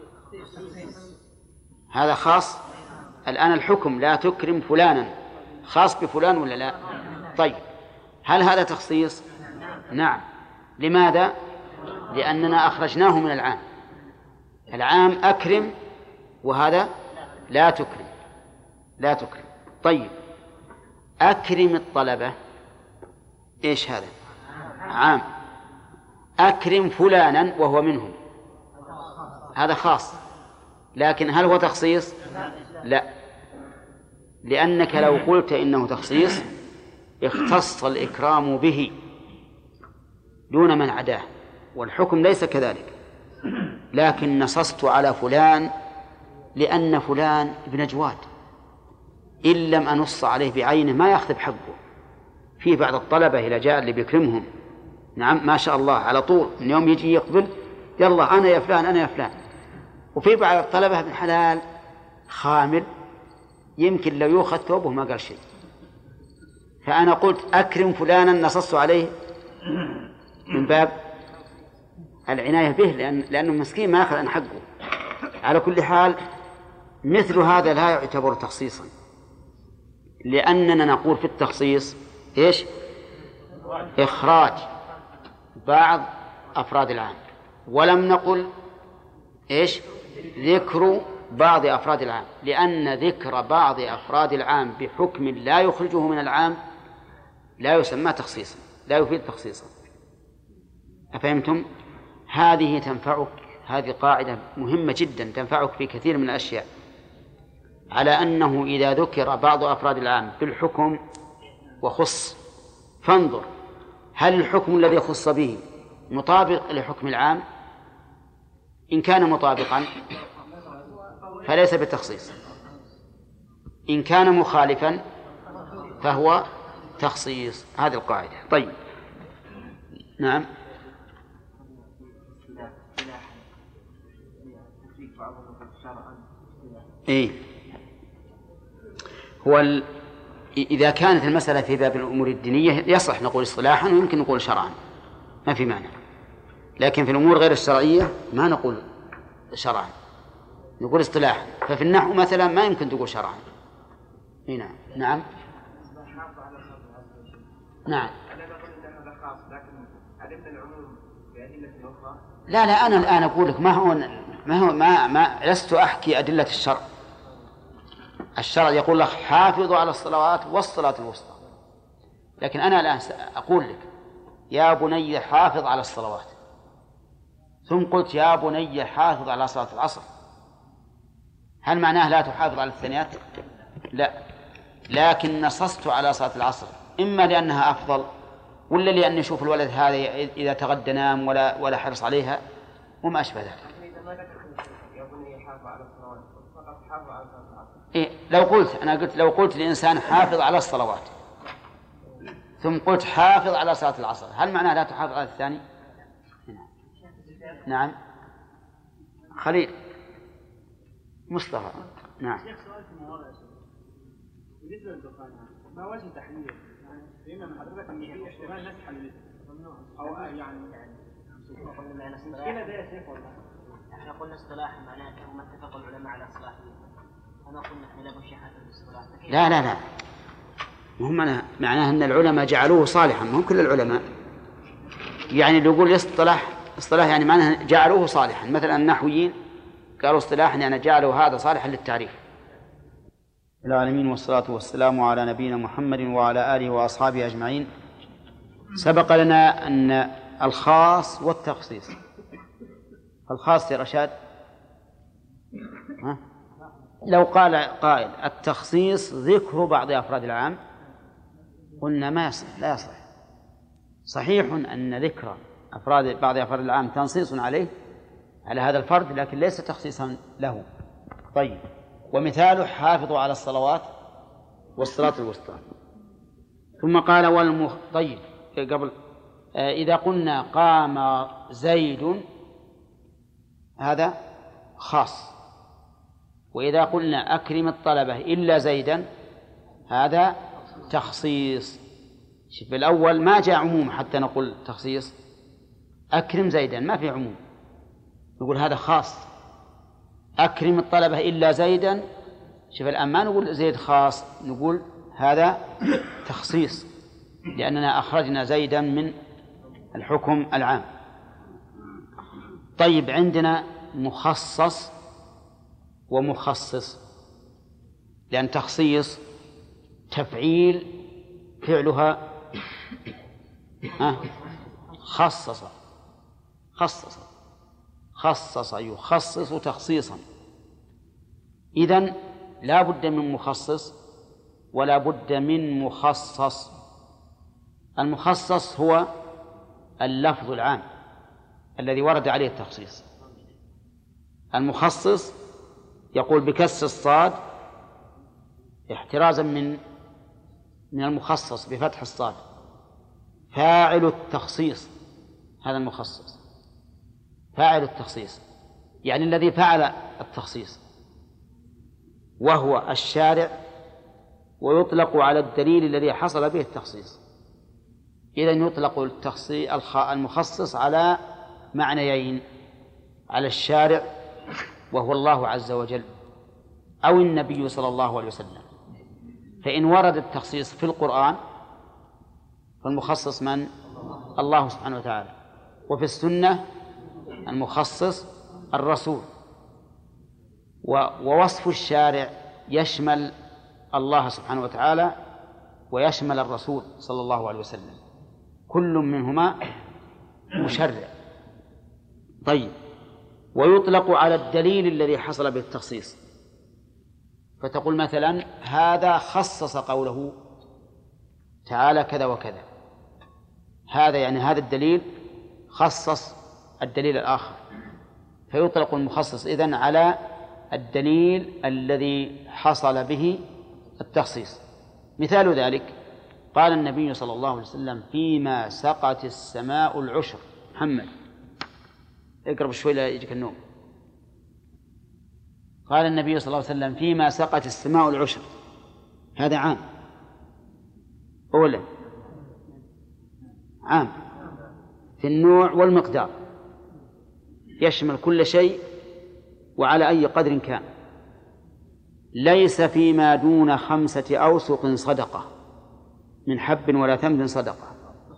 هذا خاص. الآن الحكم لا تكرم فلانا خاص بفلان ولا لا؟ طيب هل هذا تخصيص؟ نعم. لماذا؟ لأننا أخرجناه من العام، العام أكرم وهذا لا تكرم، لا تكرم. طيب أكرم الطلبة إيش هذا؟ عام. أكرم فلانا وهو منهم، هذا خاص. لكن هل هو تخصيص؟ لا، لأنك لو قلت إنه تخصيص اختص الإكرام به دون من عداه، والحكم ليس كذلك. لكن نصصت على فلان لأن فلان ابن جواد، إن لم أنص عليه بعينه ما يأخذ بحقه. في بعض الطلبة إذا جاء اللي بيكرمهم، نعم ما شاء الله على طول من يوم يجي يقبل يلا أنا يا فلان أنا يا فلان. وفي بعض الطلبة ابن حلال خامل يمكن لو يؤخذ ثوبه ما قال شيء. فأنا قلت أكرم فلانا نصصت عليه من باب العناية به، لأنه مسكين ما يأخذ عن حقه. على كل حال مثل هذا لا يعتبر تخصيصا، لأننا نقول في التخصيص إيش؟ إخراج بعض أفراد العام، ولم نقل إيش؟ ذكر بعض أفراد العام، لأن ذكر بعض أفراد العام بحكم لا يخرجه من العام لا يسمى تخصيصا، لا يفيد تخصيصا. أفهمتم؟ هذه تنفعك، هذه قاعدة مهمة جدا تنفعك في كثير من الأشياء، على أنه إذا ذكر بعض أفراد العام بالحكم وخص، فانظر هل الحكم الذي خص به مطابق لحكم العام؟ إن كان مطابقا فليس بتخصيص، إن كان مخالفا فهو تخصيص. هذه القاعدة. طيب نعم. إيه هو إذا كانت المسألة في باب الأمور الدينية يصح نقول اصطلاحا ويمكن نقول شرعا، ما في مانع. لكن في الأمور غير الشرعية ما نقول شرعا، نقول اصطلاحا. ففي النحو مثلا ما يمكن تقول شرعا. هنا نعم نعم. لا أنا الآن أقول لك ما لست أحكي أدلة الشرع. الشرع يقول لك حافظوا على الصلوات والصلاة الوسطى، لكن أنا الآن أقول لك يا بني حافظ على الصلوات، ثم قلت يا بني حافظ على صلاة العصر، هل معناه لا تحافظ على الثانيات؟ لا، لكن نصصت على صلاة العصر إما لأنها أفضل، ولا لأن يشوف الولد هذا إذا تغدى نام ولا حرص عليها وما أشبه ذلك. إيه لو قلت لإنسان حافظ على الصلوات ثم قلت حافظ على صلاة العصر، هل معناه لا تحافظ على الثاني؟ نعم. خليل مصطفى. نعم. بالنسبة للدخان ما وجه تحليل؟ فهمنا من حضرتك أن في احتمال نسحل أو يعني مشكلة ده يا شيخ والله. احنا قلنا اصطلاحا معناته ما اتفق العلماء على اصطلاحه، أنا قلنا احنا لا بشيء حتى الاصطلاح. لا مهم معناه أن العلماء جعلوه صالحا، مو كل العلماء. يعني اللي يقول اصطلاح يعني معناه جعلوه صالحا، مثلا النحويين قالوا اصطلاحا يعني جعلوا هذا صالحا للتعريف. العالمين والصلاة والسلام على نبينا محمد وعلى آله وأصحابه أجمعين. سبق لنا أن الخاص والتخصيص. الخاص يا رشاد لو قال قائل التخصيص ذكر بعض أفراد العام، قلنا ما يصح، لا يصح. صحيح أن ذكر بعض أفراد العام تنصيص عليه على هذا الفرد، لكن ليس تخصيصا له. طيب، ومثاله حافظوا على الصلوات والصلاة الوسطى. ثم قال طيب قبل إذا قلنا قام زيد هذا خاص، وإذا قلنا أكرم الطلبة إلا زيدا هذا تخصيص. شوف الأول ما جاء عموم حتى نقول تخصيص، أكرم زيدا ما في عموم، نقول هذا خاص. أكرم الطلبة إلا زيدا، شوف الآن ما نقول زيد خاص، نقول هذا تخصيص، لأننا أخرجنا زيدا من الحكم العام. طيب، عندنا مخصص ومخصص، لأن تخصيص تفعيل فعلها خصص يخصص تخصيصا. إذن لا بد من مخصص ولا بد من مخصص. المخصص هو اللفظ العام الذي ورد عليه التخصيص. المخصص يقول بكسر الصاد احترازا من المخصص بفتح الصاد، فاعل التخصيص، هذا المخصص فاعل التخصيص، يعني الذي فعل التخصيص، وهو الشارع، ويطلق على الدليل الذي حصل به التخصيص. إذن يطلق المخصص على معنيين: على الشارع وهو الله عز وجل، أو النبي صلى الله عليه وسلم. فإن ورد التخصيص في القرآن فالمخصص من؟ الله سبحانه وتعالى. وفي السنة المخصص الرسول. ووصف الشارع يشمل الله سبحانه وتعالى ويشمل الرسول صلى الله عليه وسلم، كل منهما مشرع. طيب، ويطلق على الدليل الذي حصل به التخصيص، فتقول مثلا: هذا خصص قوله تعالى كذا وكذا. هذا يعني هذا الدليل خصص الدليل الآخر، فيطلق المخصص إذن على الدليل الذي حصل به التخصيص. مثال ذلك قال النبي صلى الله عليه وسلم: فيما سقت السماء العشر. محمد اقرب شوي لا يجيك النوم. قال النبي صلى الله عليه وسلم: فيما سقت السماء العشر. هذا عام أولا، عام في النوع والمقدار، يشمل كل شيء وعلى أي قدر كان. ليس فيما دون 5 أوسق صدقة من حب ولا تمر صدقة.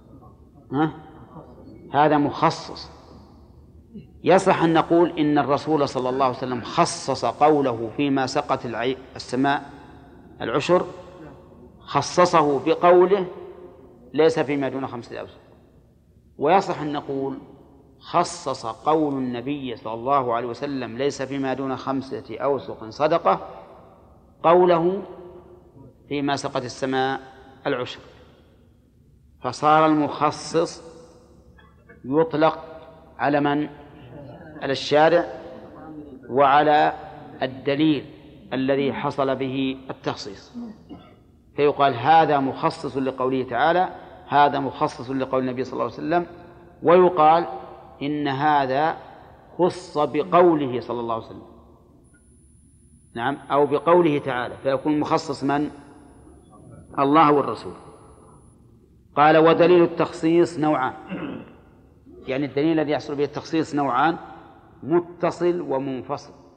هذا مخصص. يصح أن نقول إن الرسول صلى الله عليه وسلم خصص قوله فيما سقت السماء العشر، خصصه بقوله ليس فيما دون 5 أوسق. ويصح أن نقول خصص قول النبي صلى الله عليه وسلم ليس فيما دون 5 أوسق صدقة قوله فيما سقت السماء العشر، فصار المخصص يطلق على من؟ على الشارع وعلى الدليل الذي حصل به التخصيص. فيقال: هذا مخصص لقوله تعالى، هذا مخصص لقول النبي صلى الله عليه وسلم. ويقال: إن هذا خص بقوله صلى الله عليه وسلم، نعم، أو بقوله تعالى، فيكون مخصص من؟ الله والرسول. قال: ودليل التخصيص نوعان، يعني الدليل الذي يحصل به التخصيص نوعان: متصل ومنفصل.